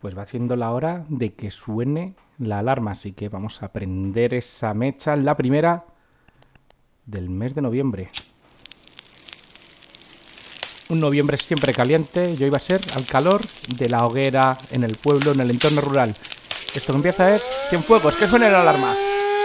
pues va siendo la hora de que suene la alarma, así que vamos a prender esa mecha, la primera del mes de noviembre. Un noviembre siempre caliente, y hoy va a ser al calor de la hoguera en el pueblo, en el entorno rural. Esto que empieza es Cienfuegos, que suene la alarma.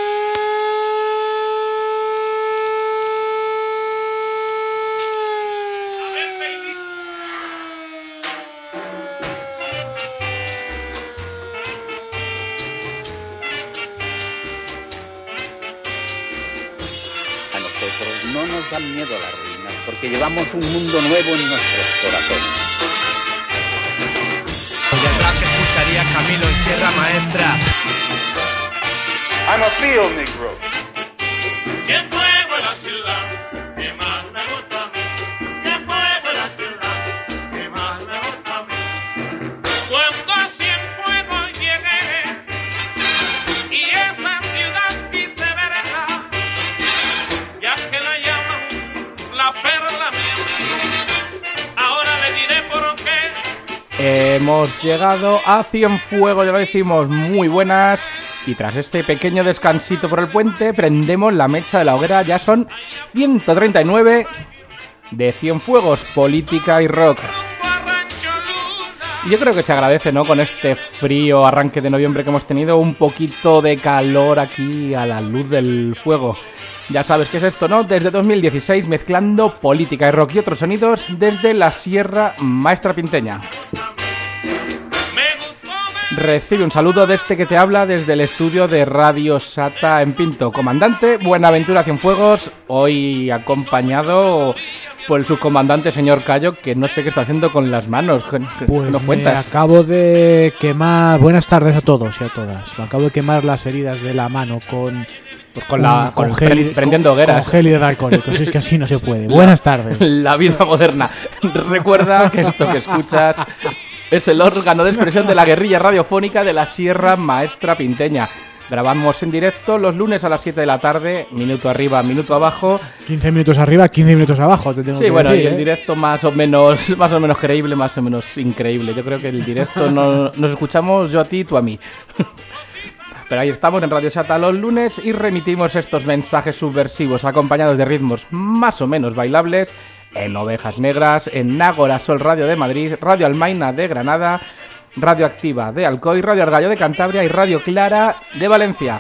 No nos dan miedo las ruinas, porque llevamos un mundo nuevo en nuestros corazones. Y el rap que escucharía Camilo en Sierra Maestra. I'm a field negro. Cienfuegos en la ciudad, que más me gusta a mí. Cienfuegos en la ciudad, que más me gusta a mí. Cuando a Cienfuegos llegué y esa ciudad quise verla, ya que la llaman la perla mía, ahora le diré por qué. Hemos llegado a Cienfuegos, ya lo decimos, muy buenas. Y tras este pequeño descansito por el puente, prendemos la mecha de la hoguera. Ya son 139 de Cienfuegos, política y rock. Y yo creo que se agradece, ¿no? Con este frío arranque de noviembre que hemos tenido, un poquito de calor aquí a la luz del fuego. Ya sabes qué es esto, ¿no? Desde 2016 mezclando política y rock y otros sonidos desde la Sierra Maestra Pinteña. Recibe un saludo de este que te habla desde el estudio de Radio Sata en Pinto. Comandante Buenaventura Cienfuegos, hoy acompañado por el subcomandante señor Cayo, que no sé qué está haciendo con las manos. Pues ¿nos cuentas? me acabo de quemar... Buenas tardes a todos y a todas. Me acabo de quemar las heridas de la mano con prendiendo hogueras. Con gel hidroalcohólico, si es que así no se puede. Buenas tardes. La vida moderna. Recuerda que esto que escuchas es el órgano de expresión de la guerrilla radiofónica de la Sierra Maestra Pinteña. Grabamos en directo los lunes a las 7 de la tarde, minuto arriba, minuto abajo. 15 minutos arriba, 15 minutos abajo, te tengo que bueno, decir, y el directo más o menos creíble, más o menos increíble. Yo creo que el directo nos escuchamos yo a ti y tú a mí. Pero ahí estamos en Radio Sata los lunes y remitimos estos mensajes subversivos acompañados de ritmos más o menos bailables en Ovejas Negras, en Ágora Sol Radio de Madrid, Radio Almaina de Granada, Radio Activa de Alcoy, Radio Argallo de Cantabria y Radio Clara de Valencia.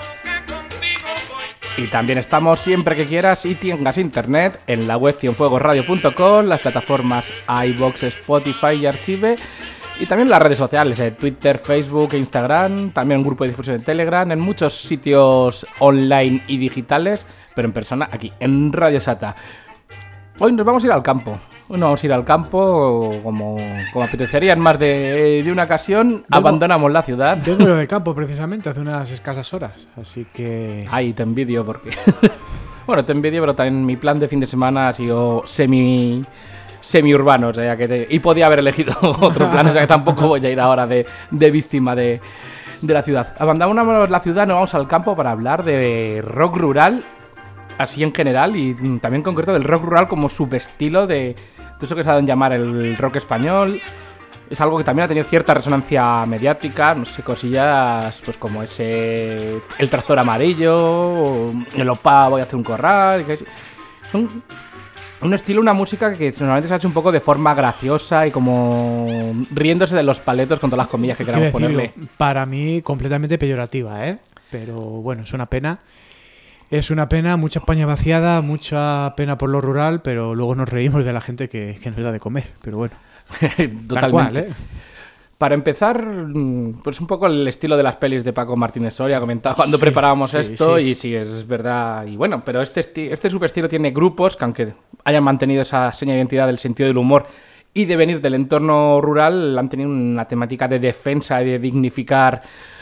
Y también estamos siempre que quieras y tengas internet en la web cienfuegosradio.com, las plataformas iVoox, Spotify y Archive. Y también las redes sociales, Twitter, Facebook e Instagram, también un grupo de difusión en Telegram, en muchos sitios online y digitales, pero en persona aquí, en Radio Sata. Hoy nos vamos a ir al campo. Hoy nos vamos a ir al campo como apetecería en más de una ocasión. Abandonamos la ciudad. Vengo del campo precisamente hace unas escasas horas, así que... Ay, te envidio porque... Bueno, te envidio, pero también mi plan de fin de semana ha sido semi-urbano, o sea y podía haber elegido otro plan, o sea que tampoco voy a ir ahora de víctima de la ciudad. Abandonamos la ciudad, nos vamos al campo para hablar de rock rural, así en general, y también en concreto del rock rural como subestilo de eso que se ha de llamar el rock español. Es algo que también ha tenido cierta resonancia mediática, no sé, cosillas pues como ese el tractor amarillo, el opa voy a hacer un corral, son un estilo, una música que normalmente se ha hecho un poco de forma graciosa y como riéndose de los paletos con todas las comillas que queramos ponerle. Para mí completamente peyorativa, ¿eh? Pero bueno, es una pena. Es una pena, mucha España vaciada, mucha pena por lo rural, pero luego nos reímos de la gente que nos da de comer. Pero bueno, totalmente. Tal cual, ¿eh? Para empezar, pues un poco el estilo de las pelis de Paco Martínez Soria, comentaba cuando preparábamos esto, y sí, es verdad. Y bueno, pero este subestilo tiene grupos que, aunque hayan mantenido esa seña de identidad del sentido del humor y de venir del entorno rural, han tenido una temática de defensa y de dignificar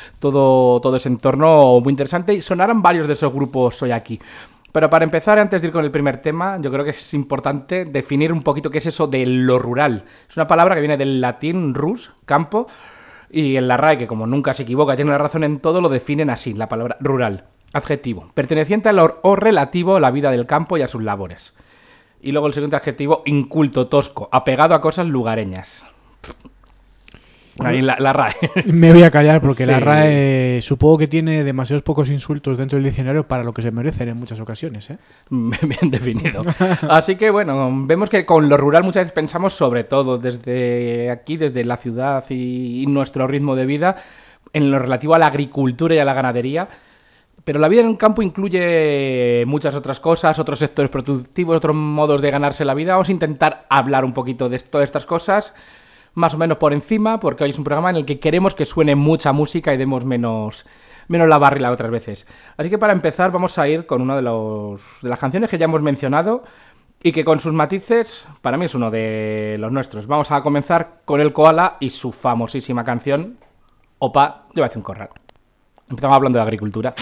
todo ese entorno muy interesante, y sonarán varios de esos grupos hoy aquí. Pero para empezar, antes de ir con el primer tema, yo creo que es importante definir un poquito qué es eso de lo rural. Es una palabra que viene del latín rus, campo, y en la RAE, que como nunca se equivoca, tiene la razón en todo, lo definen así, la palabra rural. Adjetivo, perteneciente o relativo a la vida del campo y a sus labores. Y luego el siguiente adjetivo, inculto, tosco, apegado a cosas lugareñas. Ahí la RAE. Me voy a callar porque la Sí. RAE supongo que tiene demasiados pocos insultos dentro del diccionario para lo que se merecen en muchas ocasiones, ¿eh? Bien definido. Así que bueno, vemos que con lo rural muchas veces pensamos sobre todo desde aquí, desde la ciudad y nuestro ritmo de vida, en lo relativo a la agricultura y a la ganadería. Pero la vida en el campo incluye muchas otras cosas, otros sectores productivos, otros modos de ganarse la vida. Vamos a intentar hablar un poquito de todas estas cosas, más o menos por encima, porque hoy es un programa en el que queremos que suene mucha música y demos menos la barrila otras veces. Así que para empezar vamos a ir con una de las canciones que ya hemos mencionado y que con sus matices para mí es uno de los nuestros. Vamos a comenzar con el Koala y su famosísima canción Opa, yo voy a hacer un corral. Empezamos hablando de agricultura.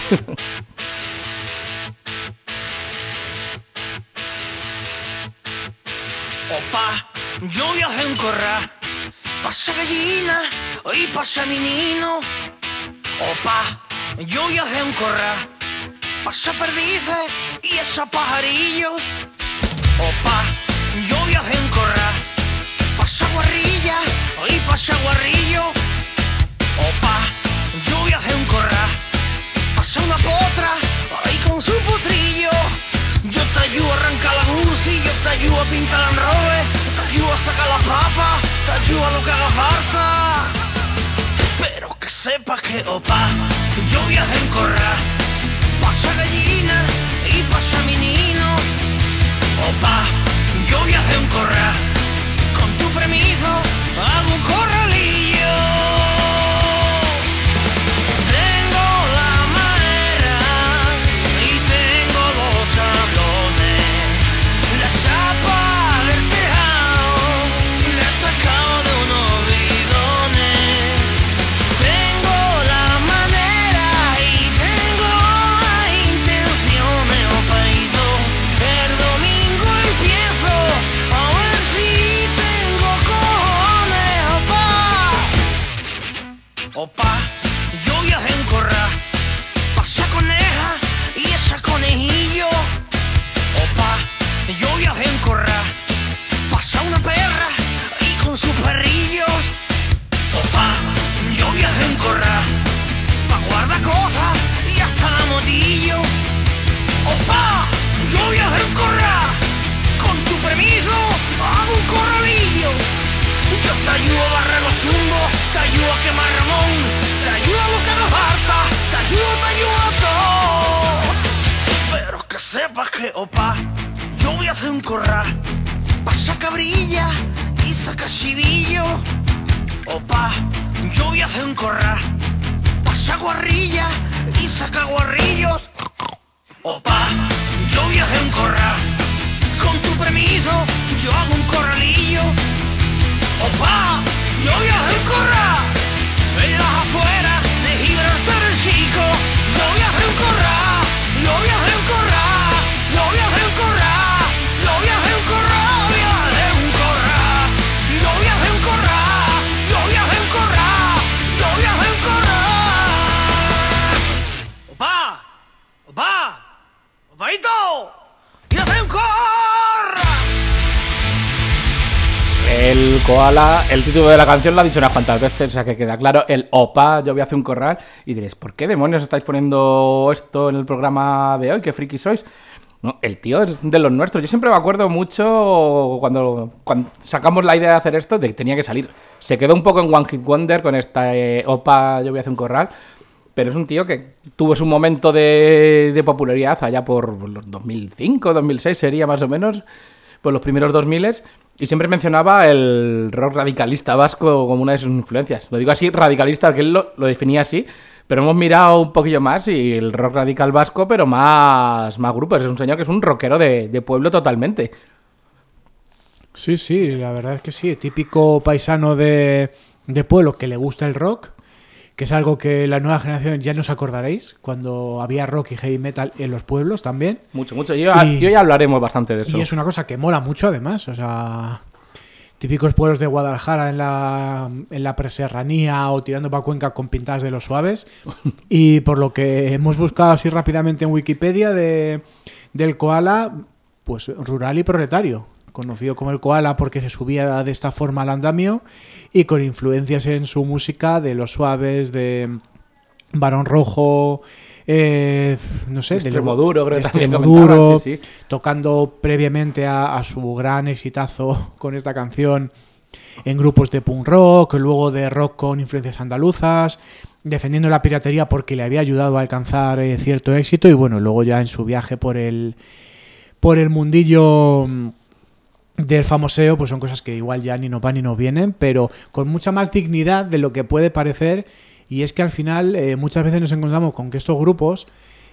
Opa, yo voy a hacer un corral. Pasa gallina y pasa menino. Opa, yo voy a hacer un corral. Pasa perdices y esos pajarillos. Opa, yo voy a hacer un corral. Pasa guarrilla y pasa guarrillo. Opa, yo voy a hacer un corral. Pasa una potra ahí con su potrillo. Yo te ayudo a arrancar la UCI, yo te ayudo a pintar el enrobe, te ayudo a sacar las papas, te ayudo a lo que haga falta. Pero que sepas que, opa, yo voy a hacer un corral. Pasa gallina y pasa menino. Opa, yo voy a hacer un corral. Con tu permiso, hago un corralillo. Tengo la madera y tengo los tablones. La chapa del tejado la he sacado de unos bidones. Tengo la manera y tengo las intenciones, opaito. El domingo empiezo a ver si tengo cojones, opa. Opa, yo voy a hacer un corral. Pasa coneja y esa conejillo. Opa, yo voy a hacer un corral. Pasa una perra y con sus perrillos. Opa, yo voy a hacer un corral. Pa' guardar cosas y hasta la motillo. Opa, yo voy a hacer un corral. Con tu permiso, hago un corralillo. Yo te ayudo a barrer los zumbos, te ayudo a quemar ramón, te ayudo a lo que haga falta, te ayudo a todo. Pero que sepas que, opa, yo voy a hacer un corral. Pasa cabrilla y saca chivillo. Opa, yo voy a hacer un corral. Pasa guarrilla y saca guarrillos. Opa, yo voy a hacer un corral. Con tu permiso, yo hago un corralillo. Opa, yo voy a hacer un corral. En las afueras de Gibraltar el Chico. Yo voy a hacer un corral. Yo voy a hacer un corral. Yo voy a hacer un corral. Yo voy a hacer un corral. Voy a hacer un corral. Yo voy a hacer un corral. Yo voy a hacer un corral. Yo voy a hacer un corral. Opa, opa, opaito. Voy a hacer un corral. El Koala, el título de la canción lo ha dicho unas cuantas veces, o sea que queda claro, el Opa, yo voy a hacer un corral. Y diréis, ¿por qué demonios estáis poniendo esto en el programa de hoy? ¿Qué friki sois? No, el tío es de los nuestros. Yo siempre me acuerdo mucho cuando sacamos la idea de hacer esto, de que tenía que salir. Se quedó un poco en One Hit Wonder con esta Opa, yo voy a hacer un corral. Pero es un tío que tuvo su momento de popularidad allá por los 2005, 2006 sería más o menos, por los primeros 2000. Y siempre mencionaba el rock radicalista vasco como una de sus influencias. Lo digo así, radicalista, porque él lo definía así. Pero hemos mirado un poquillo más y el rock radical vasco, pero más grupos. Es un señor que es un rockero de pueblo totalmente. Sí, sí, la verdad es que sí. Típico paisano de pueblo que le gusta el rock, que es algo que la nueva generación ya no os acordaréis, cuando había rock y heavy metal en los pueblos también. Mucho, mucho. Yo ya hablaremos bastante de eso. Y es una cosa que mola mucho además, o sea, típicos pueblos de Guadalajara en la preserranía o tirando para Cuenca con pintadas de los suaves. Y por lo que hemos buscado así rápidamente en Wikipedia del Koala, pues rural y proletario. conocido como el Koala porque se subía de esta forma al andamio y con influencias en su música de Los Suaves, de Barón Rojo, no sé, Extremoduro, creo que también Extremoduro, comentaban, sí. tocando previamente a su gran exitazo con esta canción en grupos de punk rock, luego de rock con influencias andaluzas, defendiendo la piratería porque le había ayudado a alcanzar cierto éxito, y bueno, luego ya en su viaje por el mundillo del famoseo, pues son cosas que igual ya ni nos van ni nos vienen, pero con mucha más dignidad de lo que puede parecer. Y es que al final muchas veces nos encontramos con que estos grupos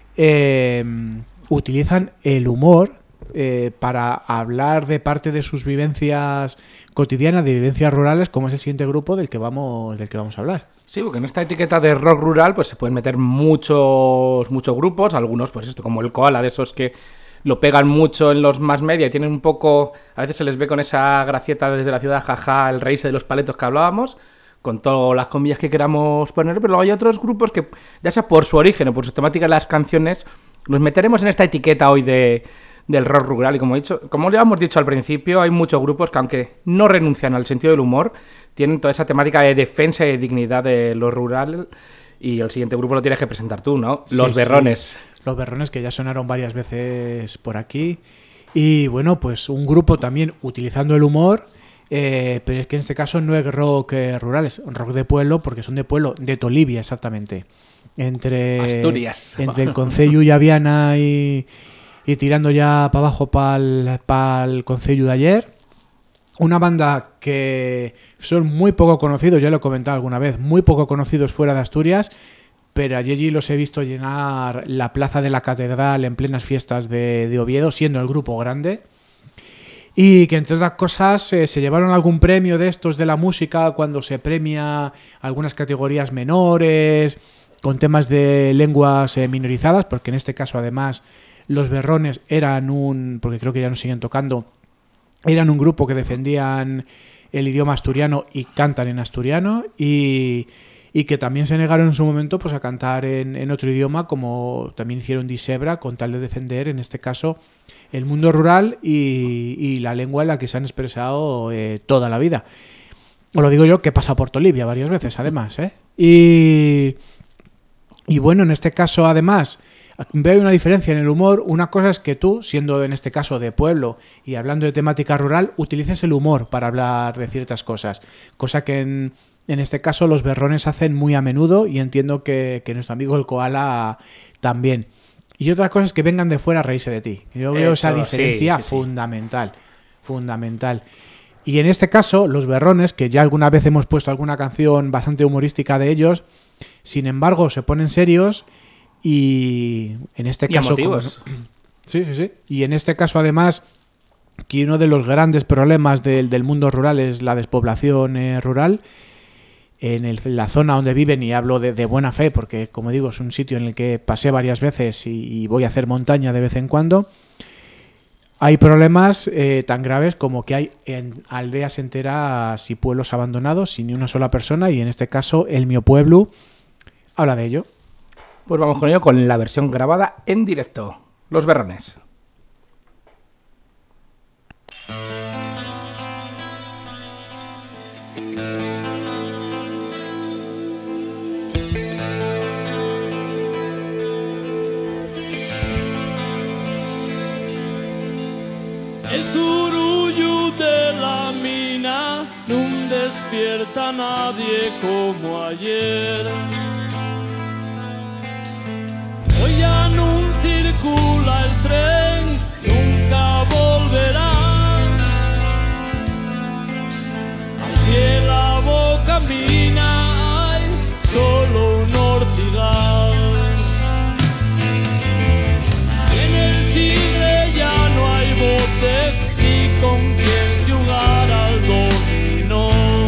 utilizan el humor para hablar de parte de sus vivencias cotidianas, de vivencias rurales, como es el siguiente grupo del que vamos a hablar. Sí, porque en esta etiqueta de rock rural pues se pueden meter muchos grupos, algunos pues esto como el Koala, de esos que lo pegan mucho en los más media y tienen un poco, a veces se les ve con esa gracieta desde la ciudad, jaja, el reírse de los paletos que hablábamos, con todas las comillas que queramos poner, pero luego hay otros grupos que, ya sea por su origen o por su temática de las canciones, los meteremos en esta etiqueta hoy del rock rural. Y como ya hemos dicho al principio, hay muchos grupos que, aunque no renuncian al sentido del humor, tienen toda esa temática de defensa y de dignidad de lo rural. Y el siguiente grupo lo tienes que presentar tú, ¿no? Los Berrones. Sí. Los Berrones, que ya sonaron varias veces por aquí. Y bueno, pues un grupo también utilizando el humor. Pero es que en este caso no es rock rural, es rock de pueblo, porque son de pueblo, de Tolivia exactamente, entre Asturias, entre el Concello y Aviana y tirando ya para abajo para el Concello de ayer. Una banda que son muy poco conocidos, ya lo he comentado alguna vez, muy poco conocidos fuera de Asturias, pero allí los he visto llenar la plaza de la Catedral en plenas fiestas de Oviedo, siendo el grupo grande. Y que entre otras cosas se llevaron algún premio de estos de la música cuando se premia algunas categorías menores con temas de lenguas minorizadas, porque en este caso además los Berrones eran porque creo que ya no siguen tocando, eran un grupo que defendían el idioma asturiano y cantan en asturiano, y que también se negaron en su momento pues a cantar en otro idioma, como también hicieron Disebra, con tal de defender en este caso el mundo rural y la lengua en la que se han expresado toda la vida. Os lo digo yo, que he pasado por Tolivia varias veces además, y bueno, en este caso además veo una diferencia en el humor. Una cosa es que tú, siendo en este caso de pueblo y hablando de temática rural, utilices el humor para hablar de ciertas cosas, cosa que en este caso los Berrones hacen muy a menudo, y entiendo que nuestro amigo el Koala también. Y otra cosa es que vengan de fuera a reírse de ti. Yo veo esa diferencia fundamental. Y en este caso, los Berrones, que ya alguna vez hemos puesto alguna canción bastante humorística de ellos, sin embargo se ponen serios y en este caso... Sí. Y en este caso además, que uno de los grandes problemas del mundo rural es la despoblación rural. En la zona donde viven, y hablo de buena fe porque, como digo, es un sitio en el que pasé varias veces y voy a hacer montaña de vez en cuando, hay problemas tan graves como que hay en aldeas enteras y pueblos abandonados sin ni una sola persona, y en este caso el Mio Pueblo habla de ello. Pues vamos con ello, con la versión grabada en directo. Los Berrones. El turullo de la mina no despierta a nadie como ayer. Hoy ya no circula el tren, nunca volverá. Hacia la boca mina hay solo un ortigal. En el Chile ya no hay botes ni con quien se jugar al dominó.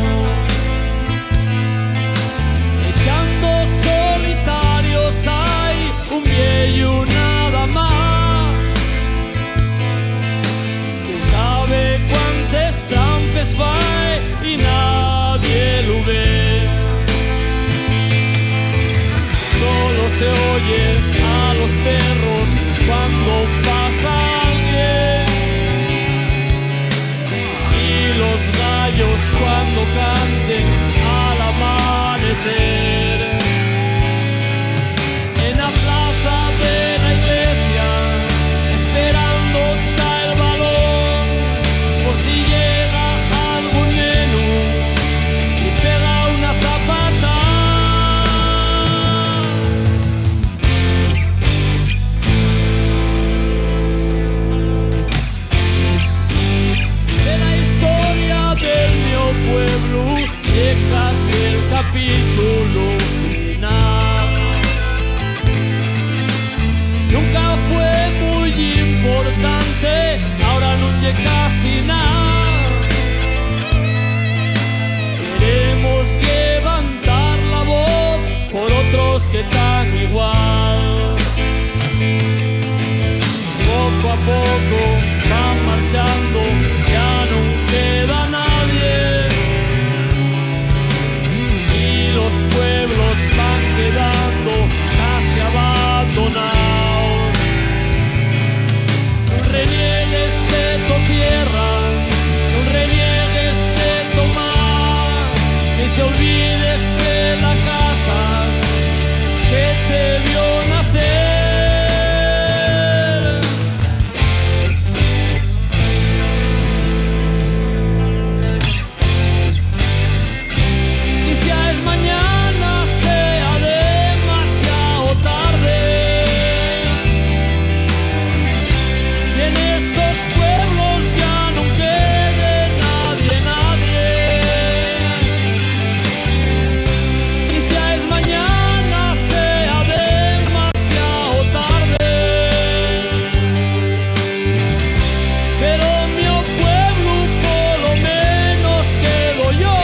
Echando solitarios hay un viejo nada más, que sabe cuántas trampes fai y nadie lo ve. Solo se oye a los perros cuando pasa alguien. cuando canten al amanecer. En la plaza de la iglesia, esperando está el balón, por si llega algún neno y pega una zapata. De la historia del mio pueblo es casi el capítulo final. Nunca fue muy importante, ahora no llega casi nada. Queremos levantar la voz por otros que están igual. Poco a poco van marchando, ya no queda nadie. Y los pueblos van quedando casi abandonados. No reniegues de tu tierra, no reniegues de tu mar, ni te olvides de la casa que te vio nacer. Y ya es mañana, sea demasiado tarde. Y en estos pueblos ya no quede nadie, nadie. Y ya es mañana, sea demasiado tarde. Pero mi pueblo por lo menos quedo yo.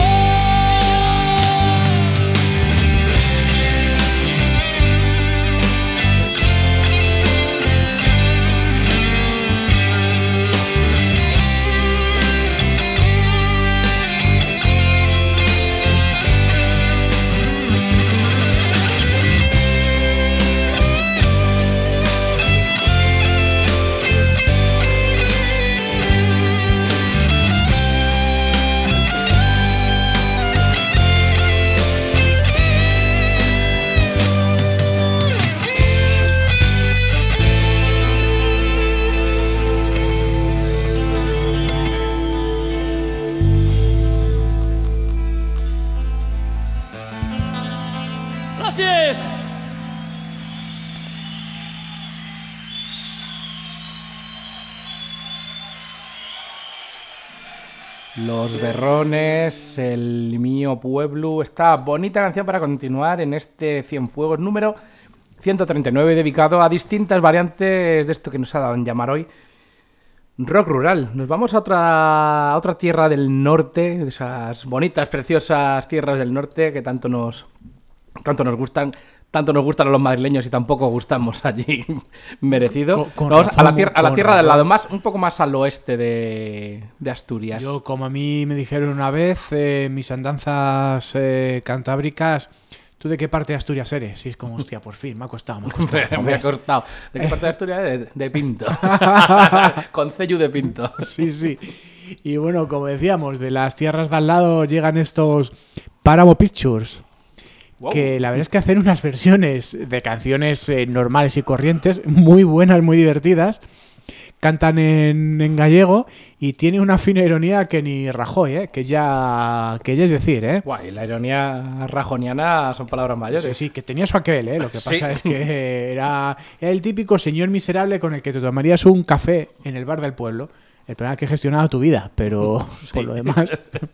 Gracias. Los Berrones, el mío pueblo. Esta bonita canción para continuar en este Cienfuegos número 139, dedicado a distintas variantes de esto que nos ha dado en llamar hoy rock rural. Nos vamos a otra tierra del norte, de esas bonitas, preciosas tierras del norte que tanto nos gustan. Tanto nos gustan a los madrileños y tampoco gustamos allí, merecido. Con Vamos razón, a la tierra con del razón. lado, un poco más al oeste de Asturias. Yo, como a mí me dijeron una vez, mis andanzas cantábricas, ¿tú de qué parte de Asturias eres? Y es como, hostia, por fin, me ha costado. Me ha joder. costado. ¿De qué parte de Asturias eres? De Pinto. Con Cellu de Pinto. Sí, sí. Y bueno, como decíamos, de las tierras de al lado llegan estos Páramo Pictures. Wow. Que la verdad es que hacen unas versiones de canciones normales y corrientes muy buenas, muy divertidas. Cantan en gallego y tiene una fina ironía que ni Rajoy, que ya es decir, Guay, la ironía rajoniana son palabras mayores. Sí, sí, que tenía su aquel, Lo que pasa Sí. es que era el típico señor miserable con el que te tomarías un café en el bar del pueblo. El problema es que gestionaba tu vida, pero por lo demás.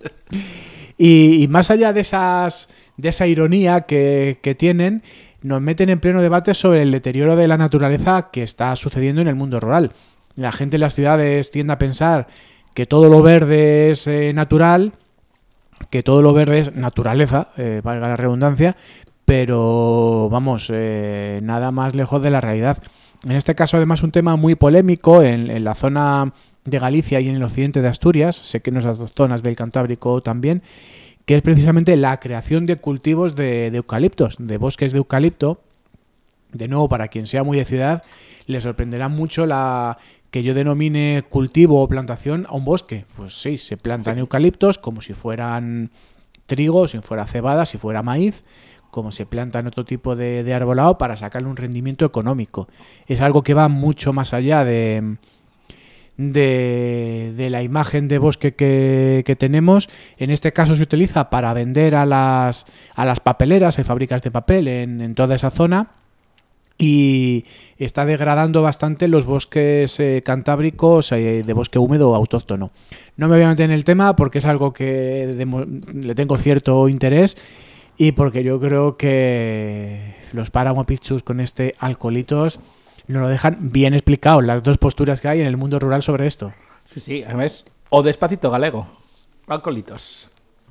Y más allá de esa ironía que tienen, nos meten en pleno debate sobre el deterioro de la naturaleza que está sucediendo en el mundo rural. La gente en las ciudades tiende a pensar que todo lo verde es natural, que todo lo verde es naturaleza, valga la redundancia, pero vamos, nada más lejos de la realidad. En este caso, además, un tema muy polémico en la zona de Galicia y en el occidente de Asturias, sé que en esas dos zonas del Cantábrico también, que es precisamente la creación de cultivos de eucaliptos, de bosques de eucalipto. De nuevo, para quien sea muy de ciudad, le sorprenderá mucho que yo denomine cultivo o plantación a un bosque. Pues sí, se plantan eucaliptos como si fueran trigo, si fuera cebada, si fuera maíz, como se plantan otro tipo de arbolado para sacarle un rendimiento económico. Es algo que va mucho más allá de la imagen de bosque que tenemos. En este caso se utiliza para vender a las papeleras, hay fábricas de papel en toda esa zona, y está degradando bastante los bosques cantábricos de bosque húmedo autóctono. No me voy a meter en el tema porque es algo que le tengo cierto interés y porque yo creo que los Páramo Pictures con este Alcoholitos nos lo dejan bien explicado, las dos posturas que hay en el mundo rural sobre esto. Sí, además, o Despacito galego. Alcoholitos.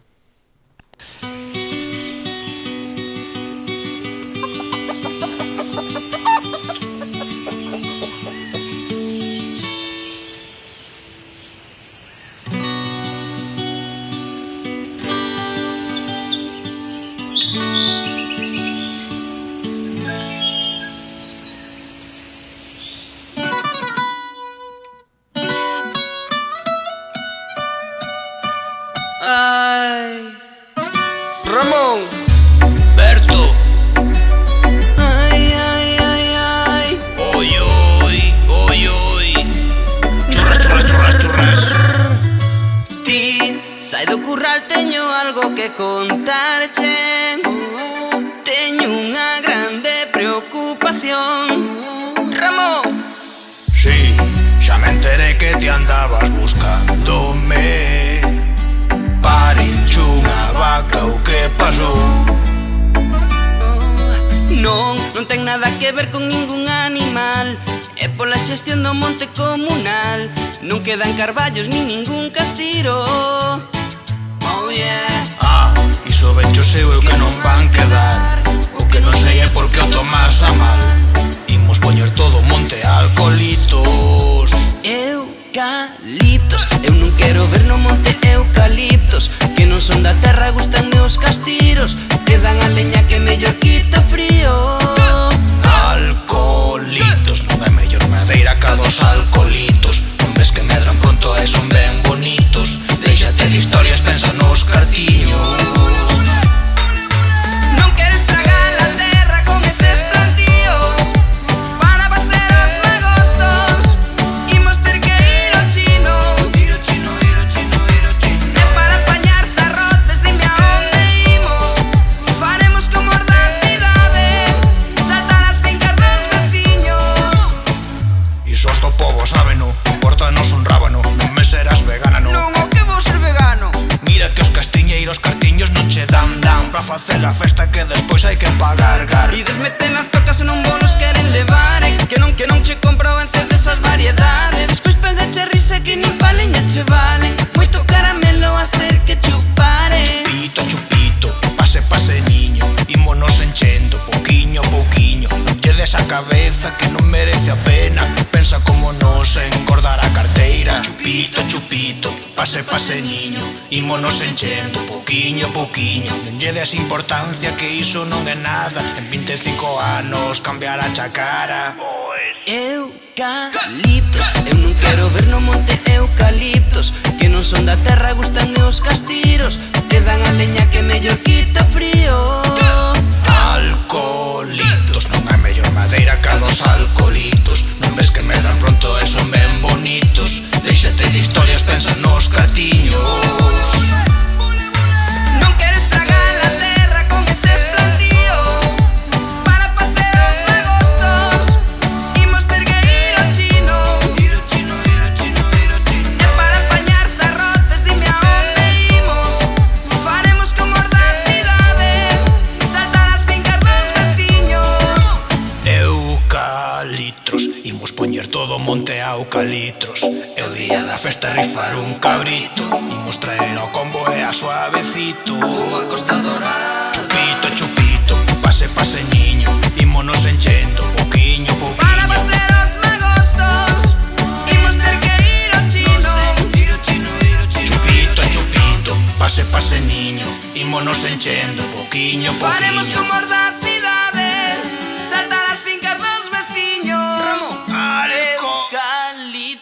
Ay, Ramón, Berto. Ay, ay, ay, ay. Oy, oy, oy, oy. Churras, churras, churras, churras. Ti, sai do curral, teño algo que contarche. Teño unha grande preocupación. Ramón. Sí, xa me enteré que te andabas buscándome. Parincho unha vaca, o que pasou? Non ten nada que ver con ningún animal. É pola xestión do monte comunal. Non quedan carballos nin ningún castiro. Oh yeah. Iso bencho seu eu que non van quedar. O que non sei é por que o tomas a mal. Imos poñer todo o monte alcoholitos. Eucaliptos. Eu non quero ver no monte eucaliptos, que non son da terra, gustan meus castiros. Te dan a leña que mellor quita frío. Alcoholitos, non é mellor madeira ca dos alcoholitos. Hombres que medran pronto e son ben bonitos. Déixate de historias, pensa nos cartiños. Non quero estragar a terra con eses plantíos. Para facer os magostos imos ter que ir ao chino. Ir ao chino, ir ao chino, ir ao chino. E para apañar zarrotes, dime a onde imos. Faremos como os da cidade, saltar as fincas dos veciños. Iso os do pobo sábeno, córtanos un rábano. Non me serás vegana, non. Non, o que vou ser vegano. Mira que os castiñeiros cartiños non che dan pra facer a festa que despois hai que pagar gar. E desmeten as zocas e non vos nos queren levar. Que non che compro en desas variedades. Despois pegache a risa que nin pa leña che valen. Moito caramelo has ter que chupar. Chupito, chupito, pase, pase niño. Ímonos enchendo, pouquiño, pouquiño. Non lle des a cabeza que non merece a pena. Pensa como nos engordar a carteira. Chupito, chupito, pase, pase niño. Ímonos enchendo, pouquiño, pouquiño. Non lle des importancia que iso non é nada. En 25 anos cambiará a cara. Eucaliptos. Eu non quero ver no monte eucaliptos, que non son da terra, gustan meus castiros. Te dan a leña que mellor quita frío. Alcoholitos, non hai mellor madeira ca dos alcoholitos. Non ves que medran pronto e son ben bonitos. Déixate de historias, pensa nos cartiños. Non quero estragar a terra con eses plantíos. Para facer os magostos imos ter que ir ao chino. Ir ao chino, ir ao chino, ir ao chino. E para apañar zarrotes, dime a onde imos. Faremos como os da cidade, saltar as fincas dos veciños. Eucalitros, imos poñer todo o monte a eucalitros. É o día da festa rifar un cabrito. Imos traer ao combo e a suavecito. Unha costa dorada. Chupito, chupito, pase, pase niño. Ímonos enchendo, pouquiño, Para pouquiño. facer os magostos imos ter que ir ao chino. Ir ao chino, ir ao chino. Chupito, chupito, pase, pase niño. Ímonos enchendo, pouquiño, Faremos pouquiño. como os da cidade, saltar as fincas dos veciños. Alco. Eucaliptos.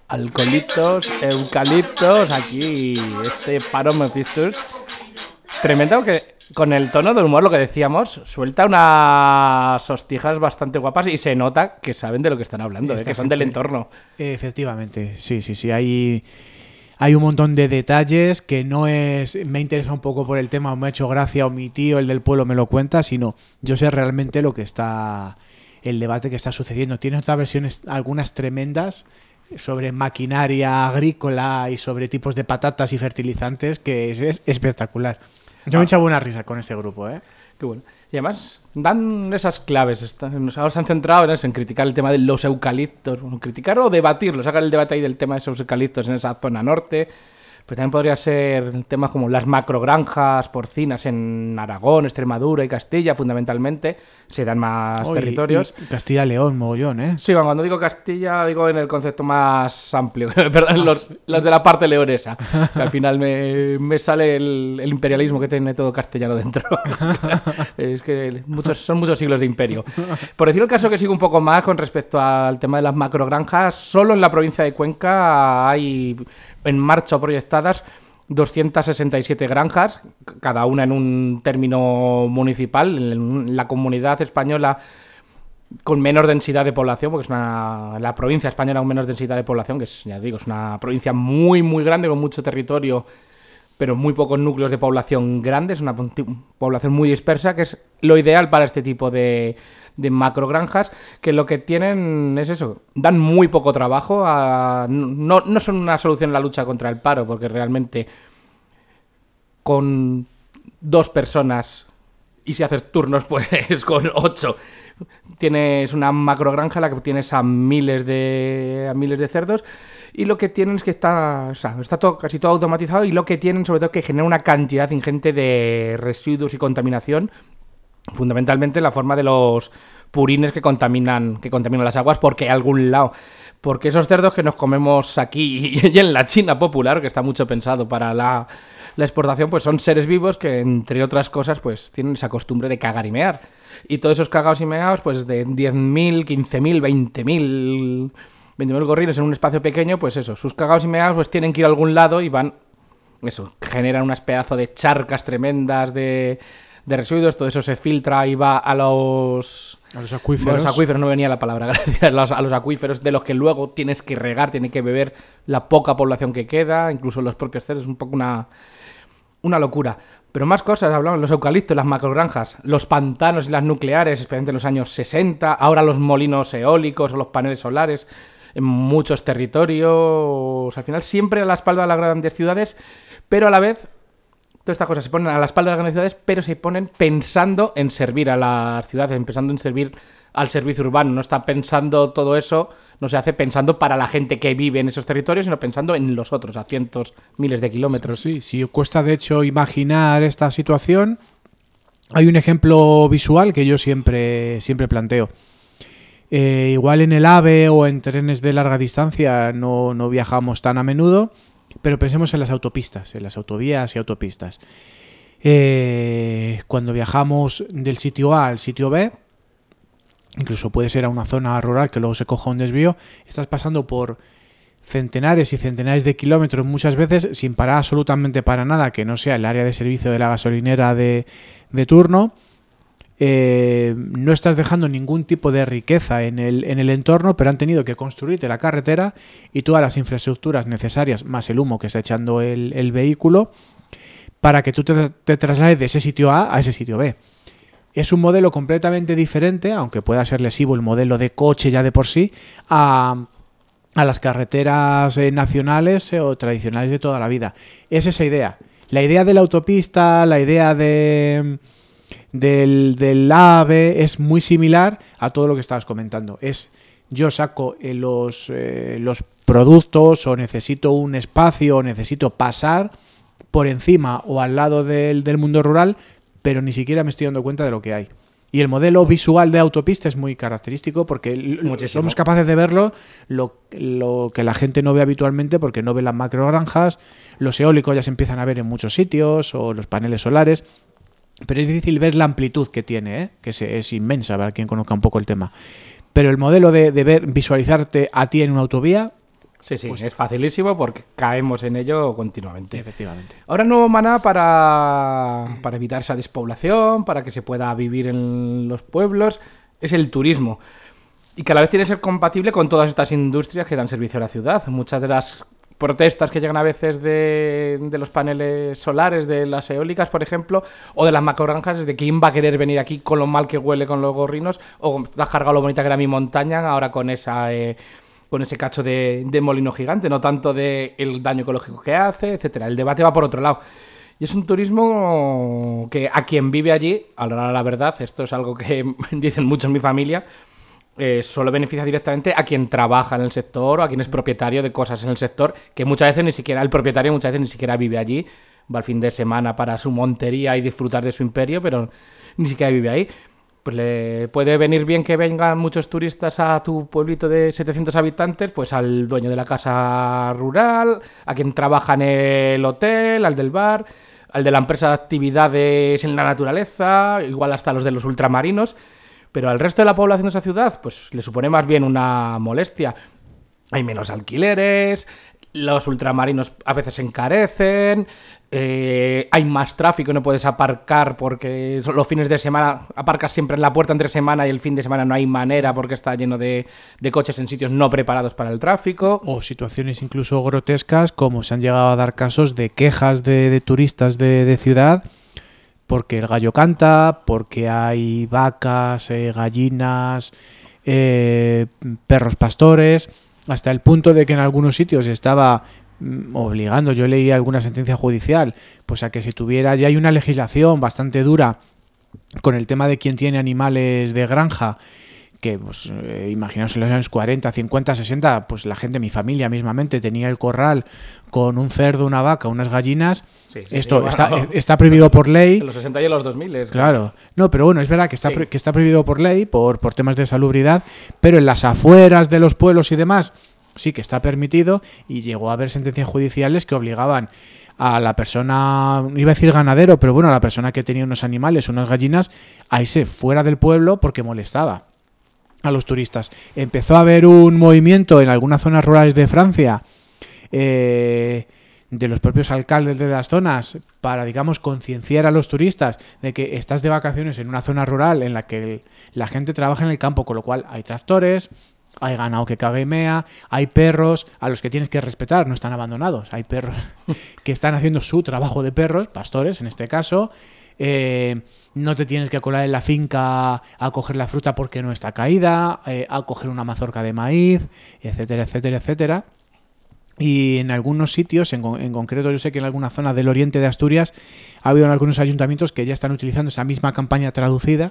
alcoholitos, eucaliptos, aquí este paro Mephistus. Tremendo que con el tono del humor, lo que decíamos, suelta unas hostijas bastante guapas y se nota que saben de lo que están hablando, que son del entorno. Efectivamente, sí. Hay un montón de detalles que no es... Me interesa un poco por el tema, o me ha hecho gracia, o mi tío, el del pueblo, me lo cuenta, sino yo sé realmente lo que está... El debate que está sucediendo. Tiene otras versiones, algunas tremendas, sobre maquinaria agrícola y sobre tipos de patatas y fertilizantes, que es espectacular. Yo me he echado buena risa con este grupo, ¿eh? Qué bueno. Y además dan esas claves. Ahora se han centrado en eso, en criticar el tema de los eucaliptos. Bueno, criticar o debatirlo, sacar el debate ahí del tema de esos eucaliptos en esa zona norte. Pero también podría ser temas como las macrogranjas porcinas en Aragón, Extremadura y Castilla, fundamentalmente. Se dan más territorios. Y Castilla y León, mogollón, ¿eh? Sí, cuando digo Castilla, digo en el concepto más amplio. Perdón, los de la parte leonesa. Que al final me sale el imperialismo que tiene todo castellano dentro. Es que son muchos siglos de imperio. Por decir el caso que sigo un poco más con respecto al tema de las macrogranjas, solo en la provincia de Cuenca hay en marcha o proyectadas 267 granjas, cada una en un término municipal, en la comunidad española con menor densidad de población, porque es la provincia española con menos densidad de población, que es, ya digo, es una provincia muy, muy grande, con mucho territorio, pero muy pocos núcleos de población grandes, una población muy dispersa, que es lo ideal para este tipo de macrogranjas, que lo que tienen es eso, dan muy poco trabajo, no son una solución en la lucha contra el paro, porque realmente con 2 personas, y si haces turnos, pues con 8, tienes una macrogranja en la que tienes a miles de cerdos, y lo que tienen es que está todo, casi todo automatizado, y lo que tienen sobre todo es que genera una cantidad ingente de residuos y contaminación, fundamentalmente en la forma de los purines que contaminan las aguas, porque a algún lado. Porque esos cerdos que nos comemos aquí y en la China popular, que está mucho pensado para la exportación, pues son seres vivos que, entre otras cosas, pues tienen esa costumbre de cagar y mear. Y todos esos cagados y meados, pues de 10.000, 15.000, 20.000 gorrines en un espacio pequeño, pues eso, sus cagados y meados pues tienen que ir a algún lado y van, eso, generan unas pedazos de charcas tremendas de residuos, todo eso se filtra y va a los acuíferos. Los acuíferos, no venía la palabra, gracias. A los acuíferos de los que luego tienes que regar, tiene que beber la poca población que queda, incluso los propios cerdos, es un poco una locura. Pero más cosas, hablamos, los eucaliptos, las macrogranjas, los pantanos y las nucleares, especialmente en los años 60, ahora los molinos eólicos o los paneles solares en muchos territorios, al final siempre a la espalda de las grandes ciudades, pero a la vez todas estas cosas se ponen a la espalda de las grandes ciudades, pero se ponen pensando en servir a las ciudades, pensando en servir al servicio urbano. No está pensando todo eso, no se hace pensando para la gente que vive en esos territorios, sino pensando en los otros, a cientos, miles de kilómetros. Sí, si os cuesta de hecho imaginar esta situación, hay un ejemplo visual que yo siempre planteo. Igual en el AVE o en trenes de larga distancia no viajamos tan a menudo, pero pensemos en las autopistas, en las autovías y autopistas. Cuando viajamos del sitio A al sitio B, incluso puede ser a una zona rural que luego se coja un desvío, estás pasando por centenares y centenares de kilómetros muchas veces sin parar absolutamente para nada, que no sea el área de servicio de la gasolinera de turno. No estás dejando ningún tipo de riqueza en el entorno, pero han tenido que construirte la carretera y todas las infraestructuras necesarias, más el humo que está echando el vehículo, para que tú te traslades de ese sitio A ese sitio B. Es un modelo completamente diferente, aunque pueda ser lesivo el modelo de coche ya de por sí, a las carreteras nacionales o tradicionales de toda la vida. Es esa idea. La idea de la autopista, la idea del AVE es muy similar a todo lo que estabas comentando. Yo saco los productos, o necesito un espacio, o necesito pasar por encima o al lado del mundo rural, pero ni siquiera me estoy dando cuenta de lo que hay. Y el modelo visual de autopista es muy característico porque somos capaces de verlo, lo que la gente no ve habitualmente porque no ve las macrogranjas, los eólicos ya se empiezan a ver en muchos sitios, o los paneles solares. Pero es difícil ver la amplitud que tiene, que es inmensa para quien conozca un poco el tema. Pero el modelo de visualizarte a ti en una autovía Sí, sí, Pues- es facilísimo porque caemos en ello continuamente. Efectivamente. Ahora un nuevo maná para evitar esa despoblación, para que se pueda vivir en los pueblos, es el turismo. Y que a la vez tiene que ser compatible con todas estas industrias que dan servicio a la ciudad. Muchas de las protestas que llegan a veces de los paneles solares, de las eólicas, por ejemplo, o de las macrogranjas, es de quién va a querer venir aquí con lo mal que huele con los gorrinos, o te has cargado lo bonita que era mi montaña, ahora con esa... con ese cacho de molino gigante, no tanto de el daño ecológico que hace, etcétera. El debate va por otro lado. Y es un turismo que a quien vive allí, a la verdad, esto es algo que dicen mucho en mi familia, solo beneficia directamente a quien trabaja en el sector o a quien es propietario de cosas en el sector, que muchas veces ni siquiera el propietario muchas veces ni siquiera vive allí, va al fin de semana para su montería y disfrutar de su imperio, pero ni siquiera vive ahí. Pues le puede venir bien que vengan muchos turistas a tu pueblito de 700 habitantes, pues al dueño de la casa rural, a quien trabaja en el hotel, al del bar, al de la empresa de actividades en la naturaleza, igual hasta los de los ultramarinos, pero al resto de la población de esa ciudad, pues le supone más bien una molestia. Hay menos alquileres, los ultramarinos a veces se encarecen, hay más tráfico, no puedes aparcar porque los fines de semana aparcas siempre en la puerta entre semana y el fin de semana no hay manera porque está lleno de coches en sitios no preparados para el tráfico. O situaciones incluso grotescas, como se han llegado a dar casos de quejas de turistas de ciudad, porque el gallo canta, porque hay vacas, gallinas, perros pastores, hasta el punto de que en algunos sitios estaba obligando, yo leí alguna sentencia judicial, pues a que se tuviera, ya hay una legislación bastante dura con el tema de quién tiene animales de granja, que pues imaginaos en los años 40, 50, 60, pues la gente, mi familia mismamente, tenía el corral con un cerdo, una vaca, unas gallinas. Sí, Esto bueno, está prohibido por ley. En los 60 y en los 2000. Claro. No, pero bueno, es verdad que Sí. que está prohibido por ley, por temas de salubridad, pero en las afueras de los pueblos y demás sí que está permitido, y llegó a haber sentencias judiciales que obligaban a la persona, iba a decir ganadero, pero bueno, a la persona que tenía unos animales, unas gallinas, a irse fuera del pueblo porque molestaba a los turistas. Empezó a haber un movimiento en algunas zonas rurales de Francia, de los propios alcaldes de las zonas, para, digamos, concienciar a los turistas de que estás de vacaciones en una zona rural en la que la gente trabaja en el campo, con lo cual hay tractores, hay ganado que caga y mea, hay perros a los que tienes que respetar, no están abandonados, hay perros que están haciendo su trabajo de perros, pastores en este caso. No te tienes que colar en la finca a coger la fruta porque no está caída, a coger una mazorca de maíz, etcétera, etcétera, etcétera. Y en algunos sitios, en concreto yo sé que en alguna zona del oriente de Asturias ha habido en algunos ayuntamientos que ya están utilizando esa misma campaña traducida,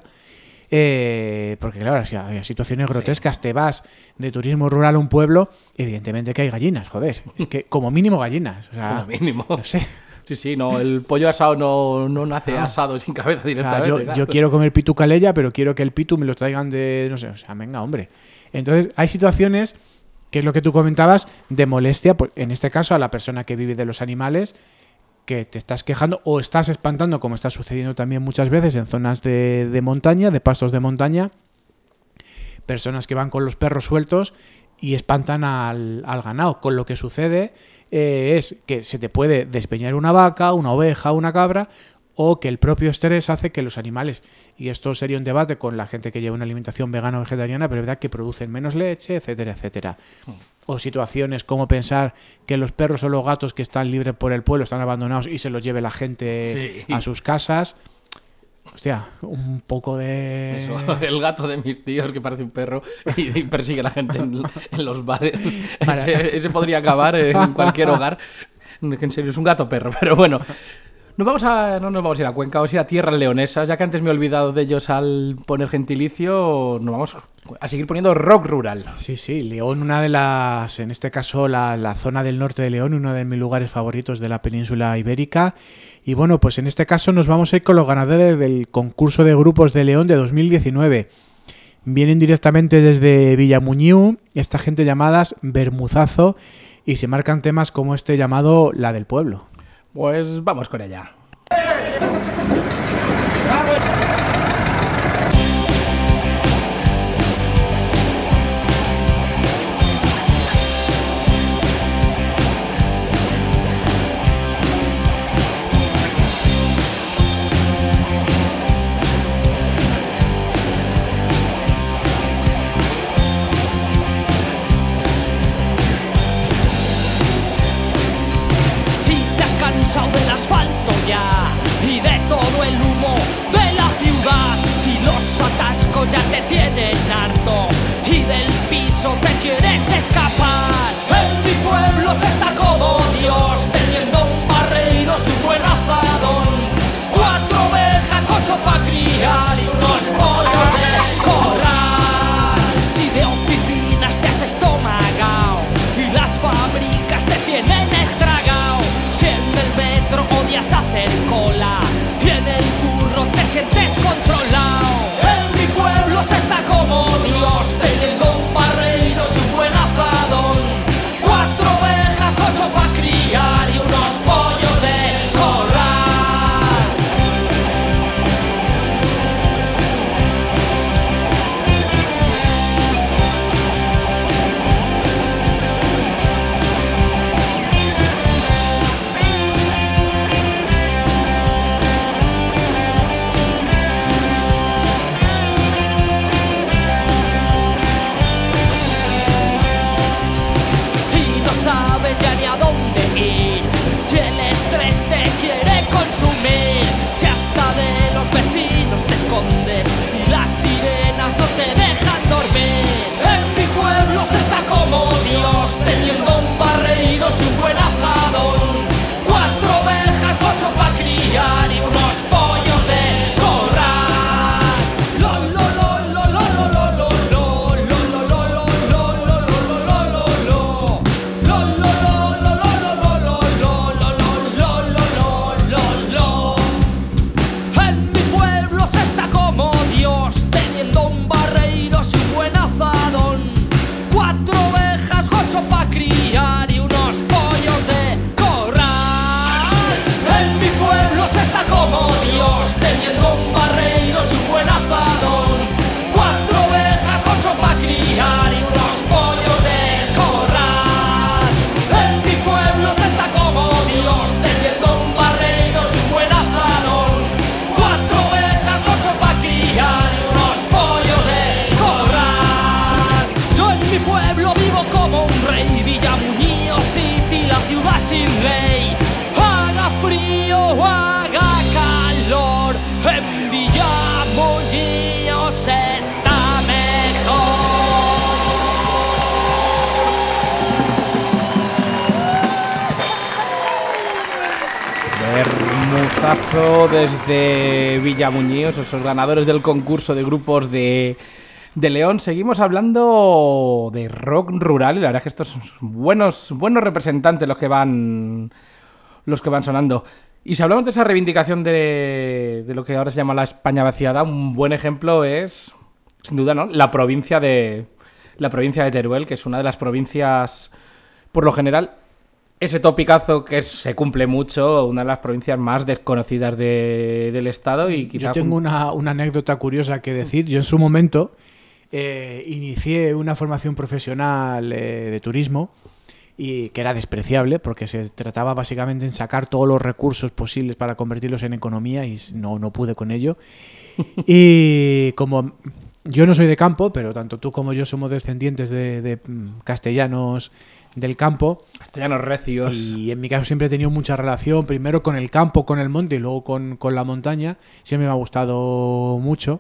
porque claro, si hay situaciones grotescas, te vas de turismo rural a un pueblo, evidentemente que hay gallinas, joder, es que como mínimo gallinas, o sea, Como mínimo. no sé. Sí, sí, no, el pollo asado no nace asado sin cabeza O sea, directamente. yo claro. quiero comer pitu calella, pero quiero que el pitu me lo traigan de, no sé, o sea, venga, hombre. Entonces, hay situaciones, que es lo que tú comentabas, de molestia, pues, en este caso a la persona que vive de los animales, que te estás quejando o estás espantando, como está sucediendo también muchas veces en zonas de montaña, de pastos de montaña, personas que van con los perros sueltos y espantan al ganado. Con lo que sucede es que se te puede despeñar una vaca, una oveja, una cabra, o que el propio estrés hace que los animales, y esto sería un debate con la gente que lleva una alimentación vegana o vegetariana, pero es verdad que producen menos leche, etcétera, etcétera. O situaciones como pensar que los perros o los gatos que están libres por el pueblo están abandonados y se los lleve la gente Sí. a sus casas. Hostia, un poco de... Eso, el gato de mis tíos que parece un perro y persigue a la gente en los bares. Ese podría acabar en cualquier hogar. En serio, es un gato perro, pero bueno. No nos vamos a ir a Cuenca, vamos a ir a tierras leonesas. Ya que antes me he olvidado de ellos al poner gentilicio, nos vamos a seguir poniendo rock rural. Sí, sí, León, una de las, en este caso la zona del norte de León, uno de mis lugares favoritos de la península ibérica. Y bueno, pues en este caso nos vamos a ir con los ganadores del concurso de grupos de León de 2019. Vienen directamente desde Villamuñiu, esta gente llamadas Bermuzazo, y se marcan temas como este llamado La del Pueblo. Pues vamos con ella. abrazazo desde Villamuñíos, esos ganadores del concurso de grupos de León. Seguimos hablando de rock rural y la verdad es que estos son buenos representantes los que van sonando. Y si hablamos de esa reivindicación de lo que ahora se llama la España vaciada, un buen ejemplo es, sin duda, ¿no?, la provincia de Teruel, que es una de las provincias, por lo general, ese topicazo que se cumple mucho, una de las provincias más desconocidas del estado. Y yo tengo una anécdota curiosa que decir. Yo en su momento inicié una formación profesional de turismo, y que era despreciable porque se trataba básicamente en sacar todos los recursos posibles para convertirlos en economía, y no pude con ello. Y como yo no soy de campo, pero tanto tú como yo somos descendientes de castellanos del campo. Castellanos recios. Y en mi caso siempre he tenido mucha relación, primero con el campo, con el monte, y luego con la montaña. Siempre me ha gustado mucho.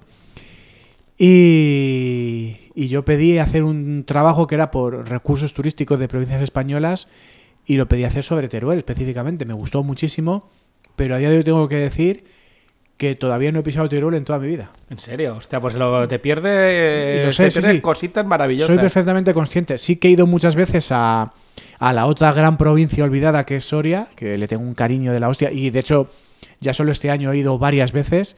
Y yo pedí hacer un trabajo que era por recursos turísticos de provincias españolas, y lo pedí hacer sobre Teruel específicamente. Me gustó muchísimo, pero a día de hoy tengo que decir que todavía no he pisado Teruel en toda mi vida. ¿En serio? Hostia, pues te pierde, lo sé, sí. Cositas maravillosas. Soy perfectamente consciente. Sí que he ido muchas veces a la otra gran provincia olvidada, que es Soria, que le tengo un cariño de la hostia, y de hecho ya solo este año he ido varias veces.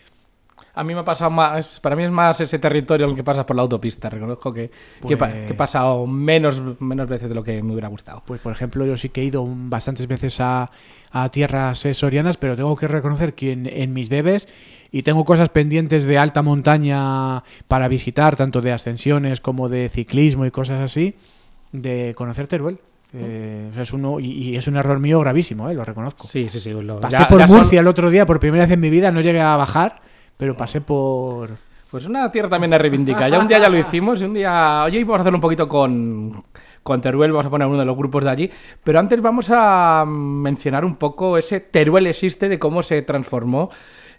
A mí me ha pasado más, para mí es más ese territorio en el que pasas por la autopista. Reconozco que he pasado menos veces de lo que me hubiera gustado. Pues por ejemplo, yo sí que he ido bastantes veces a tierras sorianas, pero tengo que reconocer que en mis debes, y tengo cosas pendientes de alta montaña para visitar, tanto de ascensiones como de ciclismo y cosas así, de conocer Teruel. Es un error mío gravísimo, lo reconozco. Sí. Pasé por Murcia el otro día por primera vez en mi vida, no llegué a bajar, pero pasé por... Pues una tierra también a reivindicar. Ya un día ya lo hicimos, y un día... Hoy vamos a hacerlo un poquito con Teruel, vamos a poner uno de los grupos de allí. Pero antes vamos a mencionar un poco ese Teruel existe, de cómo se transformó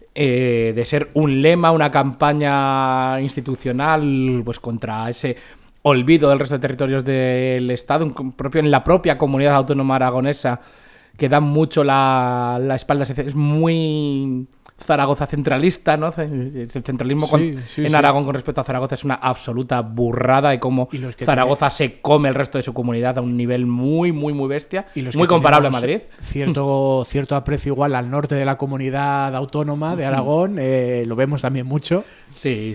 de ser un lema, una campaña institucional, pues contra ese olvido del resto de territorios del Estado, en la propia comunidad autónoma aragonesa, que dan mucho la espalda. Es muy... Zaragoza centralista, ¿no? El centralismo en Aragón con respecto a Zaragoza es una absoluta burrada, y cómo Zaragoza se come el resto de su comunidad a un nivel muy bestia, muy comparable a Madrid. Cierto aprecio igual al norte de la comunidad autónoma de Aragón, lo vemos también mucho. Sí.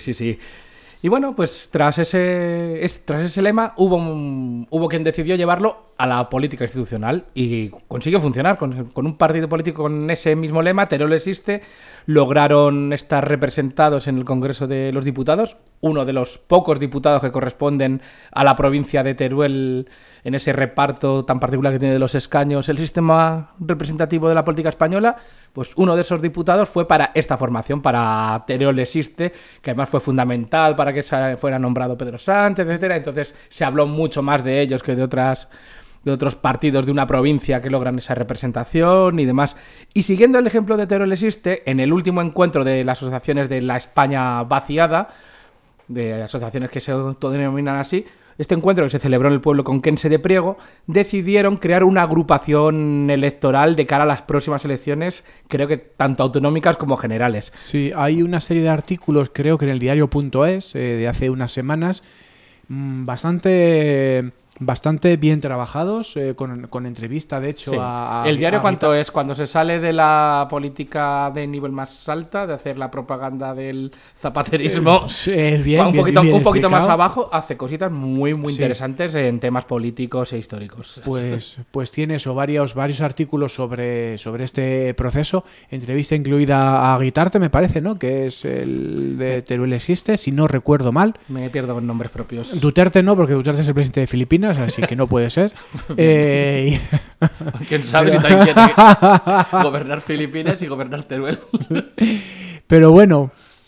Y bueno, pues tras ese lema hubo quien decidió llevarlo a la política institucional, y consiguió funcionar con un partido político con ese mismo lema. Teruel existe. Lograron estar representados en el Congreso de los Diputados, uno de los pocos diputados que corresponden a la provincia de Teruel en ese reparto tan particular que tiene de los escaños el sistema representativo de la política española. Pues uno de esos diputados fue para esta formación, para Teruel existe, que además fue fundamental para que fuera nombrado Pedro Sánchez, etcétera. Entonces se habló mucho más de ellos que de otros partidos de una provincia que logran esa representación y demás. Y siguiendo el ejemplo de Teruel existe, en el último encuentro de las asociaciones de la España vaciada, de asociaciones que se autodenominan así, este encuentro que se celebró en el pueblo conquense de Priego, decidieron crear una agrupación electoral de cara a las próximas elecciones, creo que tanto autonómicas como generales. Sí, hay una serie de artículos, creo que en el diario.es, de hace unas semanas, bastante bien trabajados, con entrevista, de hecho, sí. ¿El diario cuánto es? Cuando se sale de la política de nivel más alta, de hacer la propaganda del zapaterismo, un poquito más abajo, hace cositas muy interesantes en temas políticos e históricos. Pues tiene eso, varios artículos sobre este proceso, entrevista incluida a Guitarte, me parece, ¿no? Que es el de Teruel existe, si no recuerdo mal. Me pierdo con nombres propios. Duterte no, porque Duterte es el presidente de Filipinas, así que no puede ser. ¿Quién sabe si también quiere gobernar Filipinas y gobernar Teruel? Pero bueno,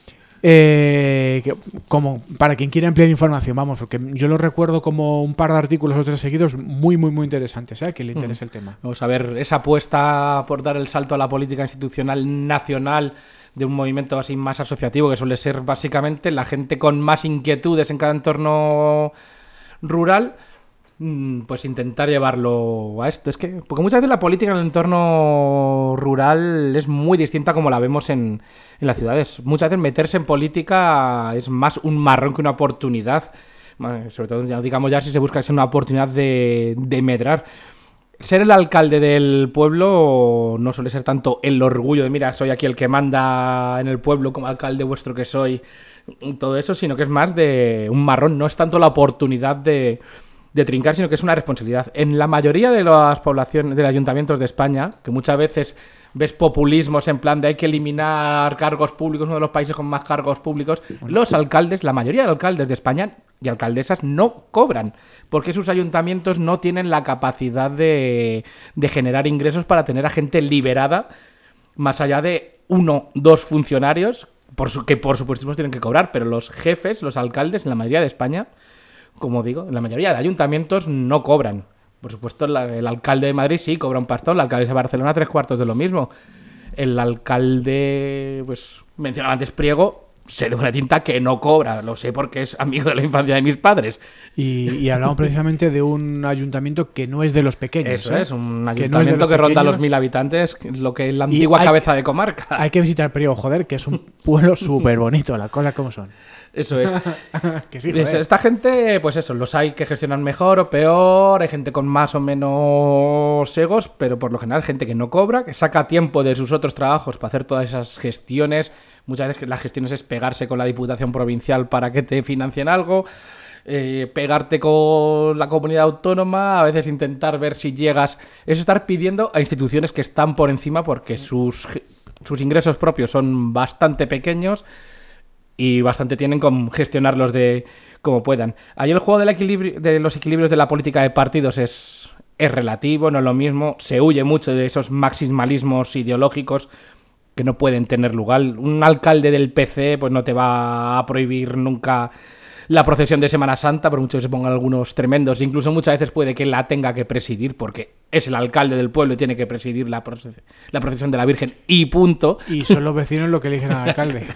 como para quien quiera ampliar información, vamos, porque yo lo recuerdo como un par de artículos o tres seguidos muy interesantes, que le interese el tema. Vamos a ver, esa apuesta por dar el salto a la política institucional nacional de un movimiento así más asociativo, que suele ser básicamente la gente con más inquietudes en cada entorno rural, pues intentar llevarlo a esto. Es que, porque muchas veces la política en el entorno rural es muy distinta como la vemos en las ciudades. Muchas veces meterse en política es más un marrón que una oportunidad. Bueno, sobre todo, digamos ya si se busca una oportunidad de medrar. Ser el alcalde del pueblo no suele ser tanto el orgullo de, mira, soy aquí el que manda en el pueblo como alcalde vuestro que soy, todo eso, sino que es más de un marrón. No es tanto la oportunidad de trincar, sino que es una responsabilidad. En la mayoría de las poblaciones, de los ayuntamientos de España, que muchas veces ves populismos en plan de hay que eliminar cargos públicos, uno de los países con más cargos públicos, los alcaldes, la mayoría de alcaldes de España y alcaldesas no cobran, porque sus ayuntamientos no tienen la capacidad de generar ingresos para tener a gente liberada, más allá de 1, 2 funcionarios, que por supuesto tienen que cobrar, pero los jefes, los alcaldes, en la mayoría de España, como digo, en la mayoría de ayuntamientos no cobran. Por supuesto, el alcalde de Madrid sí cobra un pastón, el alcalde de Barcelona 3/4 de lo mismo. El alcalde, pues, mencionaba antes Priego, sé de una tinta que no cobra, lo sé porque es amigo de la infancia de mis padres. Y hablamos precisamente de un ayuntamiento que no es de los pequeños. Eso es, un Que no es de ayuntamiento los que ronda pequeños. los 1000 habitantes, lo que es la antigua cabeza de comarca. Hay que visitar Priego, joder, que es un pueblo súper bonito, las cosas como son. Eso es. Que sí, joder. Esta gente, pues eso, los hay que gestionan mejor o peor, hay gente con más o menos egos, pero por lo general gente que no cobra, que saca tiempo de sus otros trabajos para hacer todas esas gestiones. Muchas veces las gestiones es pegarse con la Diputación Provincial para que te financien algo, pegarte con la comunidad autónoma, a veces intentar ver si llegas. Es estar pidiendo a instituciones que están por encima porque sus ingresos propios son bastante pequeños y bastante tienen con gestionarlos de como puedan. Ahí el juego de los equilibrios de la política de partidos es relativo, no es lo mismo. Se huye mucho de esos maximalismos ideológicos que no pueden tener lugar. Un alcalde del PC pues no te va a prohibir nunca la procesión de Semana Santa, por mucho que se pongan algunos tremendos. Incluso muchas veces puede que la tenga que presidir, porque es el alcalde del pueblo y tiene que presidir la procesión de la Virgen y punto. Y son los vecinos los que eligen al alcalde.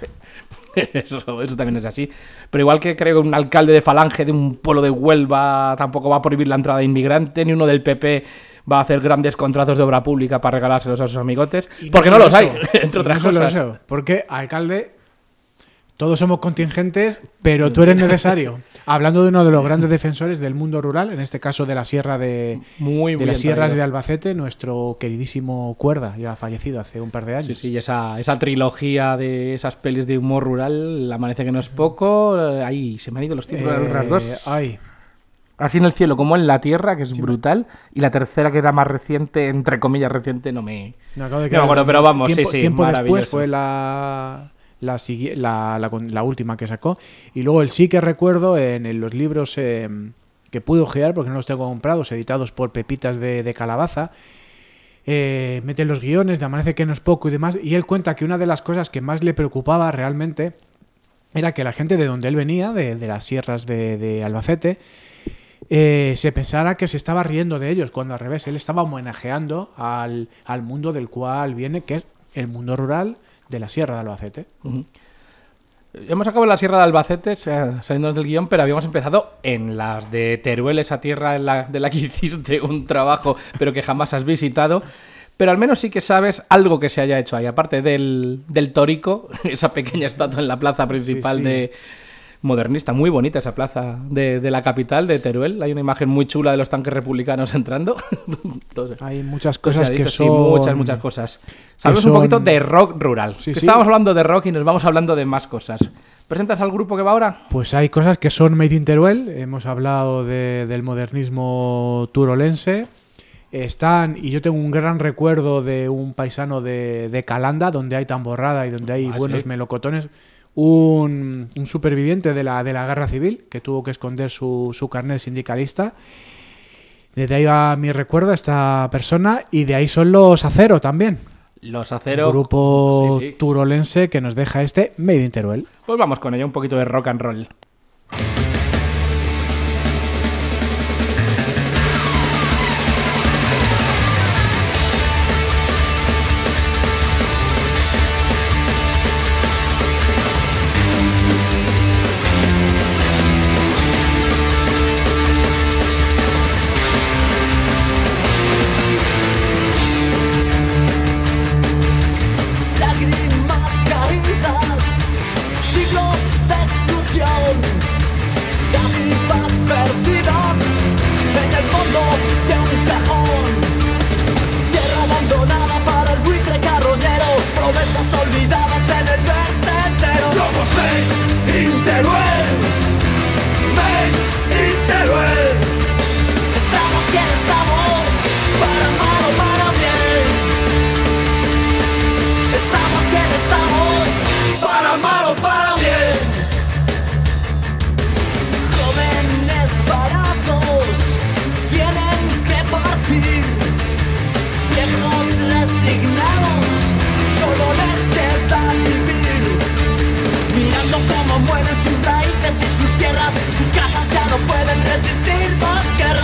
Eso también es así. Pero igual que creo que un alcalde de Falange de un pueblo de Huelva tampoco va a prohibir la entrada de inmigrante, ni uno del PP va a hacer grandes contratos de obra pública para regalárselos a sus amigotes, porque no los hay, entre otras cosas. Porque alcalde, todos somos contingentes, pero tú eres necesario. Hablando de uno de los grandes defensores del mundo rural, en este caso de la sierra de las sierras de Albacete, nuestro queridísimo Cuerda, ya fallecido hace un par de años. Sí, esa trilogía de esas pelis de humor rural, Amanece que no es poco, ahí se me han ido los títulos de las dos. Ay. Así en el cielo como en la tierra, que es brutal, y la tercera que era más reciente, entre comillas reciente, no me acuerdo, pero vamos, tiempo después maravilloso. fue la última que sacó. Y luego el sí que recuerdo en los libros que pude ojear, porque no los tengo comprados, editados por Pepitas de Calabaza, mete los guiones de Amanece que no es poco y demás, y él cuenta que una de las cosas que más le preocupaba realmente era que la gente de donde él venía, de las sierras de Albacete, se pensara que se estaba riendo de ellos, cuando al revés, él estaba homenajeando al mundo del cual viene, que es el mundo rural de la Sierra de Albacete. Uh-huh. Hemos acabado en la Sierra de Albacete, saliendo del guión, pero habíamos empezado en las de Teruel, esa tierra de la que hiciste un trabajo, pero que jamás has visitado. Pero al menos sí que sabes algo que se haya hecho ahí, aparte del Torico, esa pequeña estatua en la plaza principal de modernista, muy bonita esa plaza de la capital, de Teruel. Hay una imagen muy chula de los tanques republicanos entrando. Entonces, hay muchas cosas que sí, son... muchas cosas. Sabemos un poquito de rock rural. Sí, Estábamos hablando de rock y nos vamos hablando de más cosas. ¿Presentas al grupo que va ahora? Pues hay cosas que son made in Teruel. Hemos hablado del modernismo turolense. Están, y yo tengo un gran recuerdo de un paisano de Calanda, donde hay tamborrada y donde hay buenos melocotones. Un superviviente de la guerra civil que tuvo que esconder su carnet sindicalista. Desde ahí va mi recuerdo a esta persona, y de ahí son los Acero también. Los Acero. Un grupo turolense que nos deja este Made in Teruel. Pues vamos con ello, un poquito de rock and roll.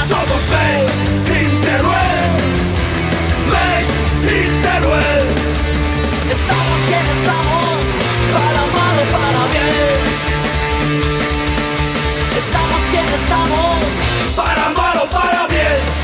Somos Made in Teruel, Made in Teruel. Estamos quien estamos, para mal o para bien. Estamos quien estamos, para mal o para bien.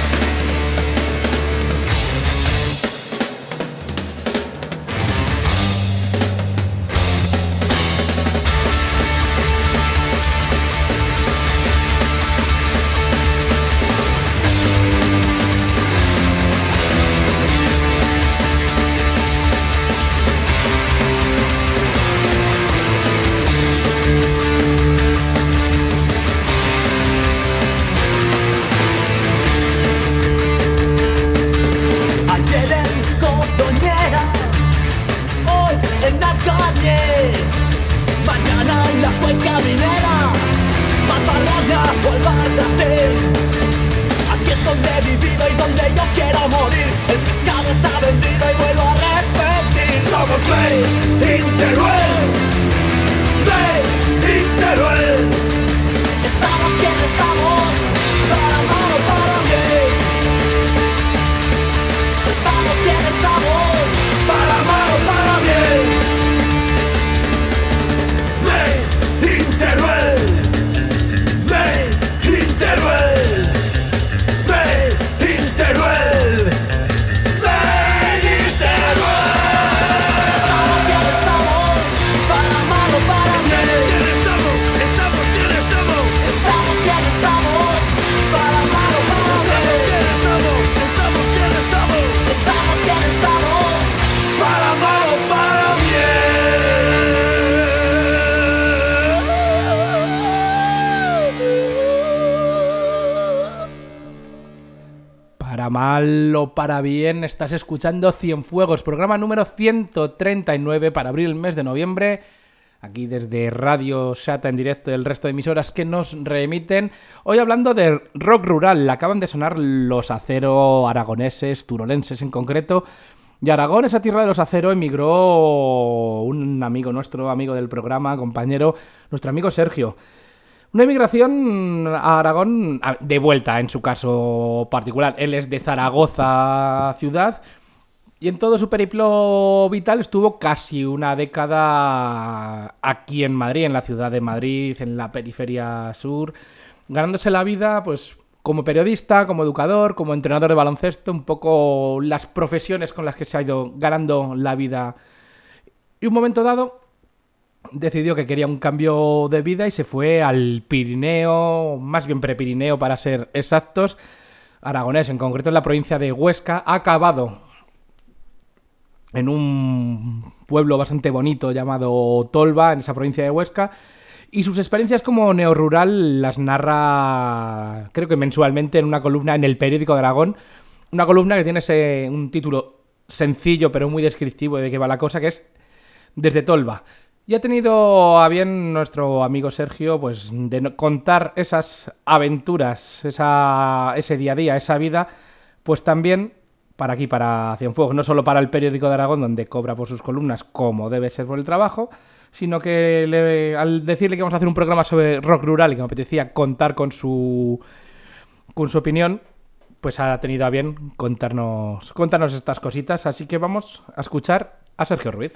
Mañana en la cuenca minera, Matarraya o el Barracín. Aquí es donde he vivido y donde yo quiero morir. El pescado está vendido y vuelvo a repetir. Somos Made in Teruel, Made in Teruel. Estamos quien estamos, para mal o para bien. Estamos quien estamos, para mal o para bien. Teruel, Made in Teruel, Made in Teruel, Made in Teruel. Estamos quien estamos, para mal o para bien. Estamos quien estamos, estamos quien estamos, para mal o para bien. Estamos quien estamos, estamos quien estamos, para mal o para bien. Para mal o para bien, estás escuchando Cienfuegos, programa número 139 para abrir el mes de noviembre. Aquí desde Radio Shata en directo y el resto de emisoras que nos reemiten. Hoy hablando de rock rural. Acaban de sonar los Acero aragoneses, turolenses en concreto. Y Aragón, esa tierra de los Acero, emigró un amigo nuestro, amigo del programa, compañero, nuestro amigo Sergio. Una emigración a Aragón de vuelta, en su caso particular. Él es de Zaragoza ciudad y en todo su periplo vital estuvo casi una década aquí en Madrid, en la ciudad de Madrid, en la periferia sur, ganándose la vida pues como periodista, como educador, como entrenador de baloncesto, un poco las profesiones con las que se ha ido ganando la vida. Y un momento dado decidió que quería un cambio de vida y se fue al Pirineo, más bien prepirineo para ser exactos, aragonés, en concreto en la provincia de Huesca. Ha acabado en un pueblo bastante bonito llamado Tolba, en esa provincia de Huesca, y sus experiencias como neorrural las narra, creo que mensualmente, en una columna en el Periódico de Aragón, una columna que tiene un título sencillo pero muy descriptivo de qué va la cosa, que es Desde Tolba. Y ha tenido a bien nuestro amigo Sergio pues de contar esas aventuras, ese día a día, esa vida, pues también para aquí, para Cienfuegos, no solo para el Periódico de Aragón, donde cobra por sus columnas como debe ser por el trabajo, sino que al decirle que vamos a hacer un programa sobre rock rural y que me apetecía contar con su opinión, pues ha tenido a bien contarnos estas cositas. Así que vamos a escuchar a Sergio Ruiz.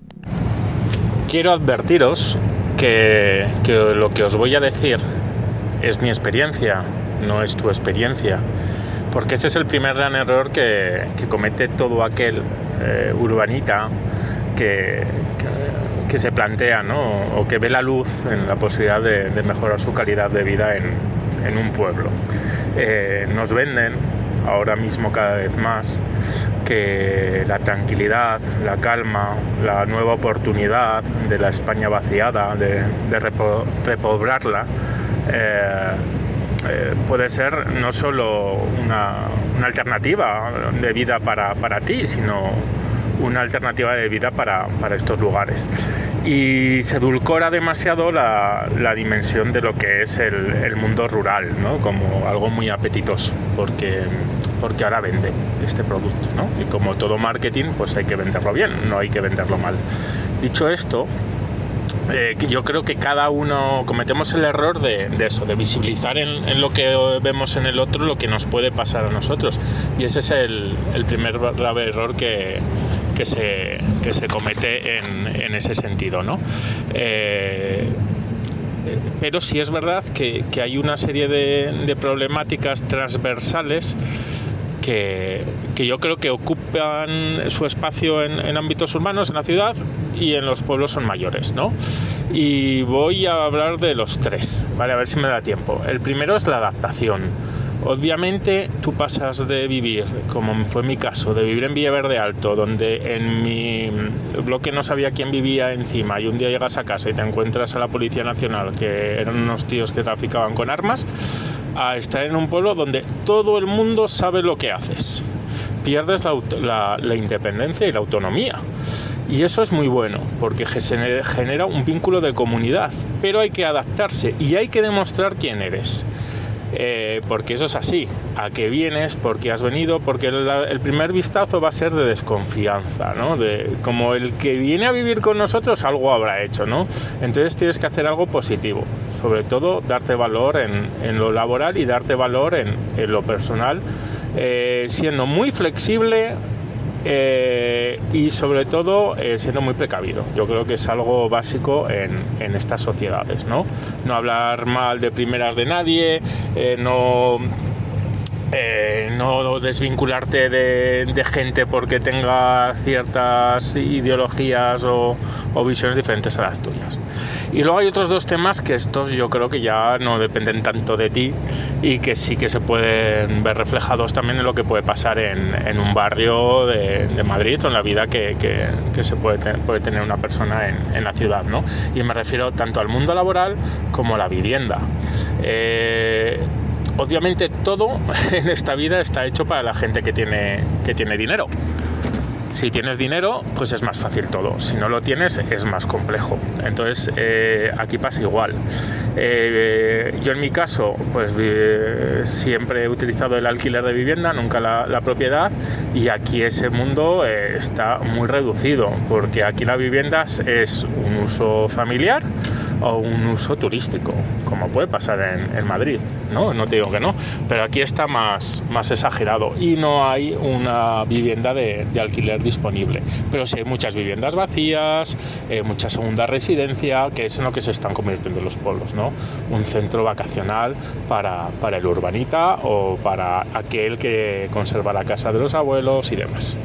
Quiero advertiros que lo que os voy a decir es mi experiencia, no es tu experiencia, porque ese es el primer gran error que comete todo aquel urbanita que se plantea, ¿no? O que ve la luz en la posibilidad de mejorar su calidad de vida en un pueblo. Nos venden ahora mismo cada vez más que la tranquilidad, la calma, la nueva oportunidad de la España vaciada, de repoblarla, puede ser no solo una alternativa de vida para ti, sino una alternativa de vida para estos lugares. Y se edulcora demasiado la dimensión de lo que es el mundo rural, ¿no? Como algo muy apetitoso, porque ahora vende este producto, ¿no? Y como todo marketing, pues hay que venderlo bien, no hay que venderlo mal. Dicho esto, yo creo que cada uno cometemos el error de eso, de visibilizar en lo que vemos en el otro lo que nos puede pasar a nosotros, y ese es el primer grave error que se comete en ese sentido, ¿no? Pero sí es verdad que hay una serie de problemáticas transversales que yo creo que ocupan su espacio en ámbitos urbanos, en la ciudad, y en los pueblos son mayores, ¿no? Y voy a hablar de los tres, ¿vale? A ver si me da tiempo. El primero es la adaptación. Obviamente tú pasas de vivir, como fue mi caso, de vivir en Villaverde Alto, donde en mi bloque no sabía quién vivía encima, y un día llegas a casa y te encuentras a la Policía Nacional, que eran unos tíos que traficaban con armas, a estar en un pueblo donde todo el mundo sabe lo que haces. Pierdes la independencia y la autonomía. Y eso es muy bueno, porque genera un vínculo de comunidad, pero hay que adaptarse y hay que demostrar quién eres. Porque eso es así, a qué vienes, por qué has venido, porque el primer vistazo va a ser de desconfianza, ¿no? Como el que viene a vivir con nosotros algo habrá hecho, ¿no? Entonces tienes que hacer algo positivo, sobre todo darte valor en lo laboral y darte valor en lo personal, siendo muy flexible. Y sobre todo siendo muy precavido. Yo creo que es algo básico en estas sociedades, ¿no? No hablar mal de primeras de nadie, no desvincularte de gente porque tenga ciertas ideologías o visiones diferentes a las tuyas. Y luego hay otros dos temas que estos yo creo que ya no dependen tanto de ti y que sí que se pueden ver reflejados también en lo que puede pasar en un barrio de Madrid o en la vida que se puede tener una persona en la ciudad, ¿no? Y me refiero tanto al mundo laboral como a la vivienda. Obviamente todo en esta vida está hecho para la gente que tiene dinero. Si tienes dinero, pues es más fácil todo. Si no lo tienes, es más complejo. Entonces, aquí pasa igual. Yo en mi caso, pues siempre he utilizado el alquiler de vivienda, nunca la propiedad, y aquí ese mundo está muy reducido, porque aquí la vivienda es un uso familiar o un uso turístico, como puede pasar en Madrid, ¿no? No te digo que no, pero aquí está más exagerado y no hay una vivienda de alquiler disponible. Pero sí hay muchas viviendas vacías, mucha segunda residencia, que es en lo que se están convirtiendo los pueblos, ¿no? Un centro vacacional para el urbanita o para aquel que conserva la casa de los abuelos y demás.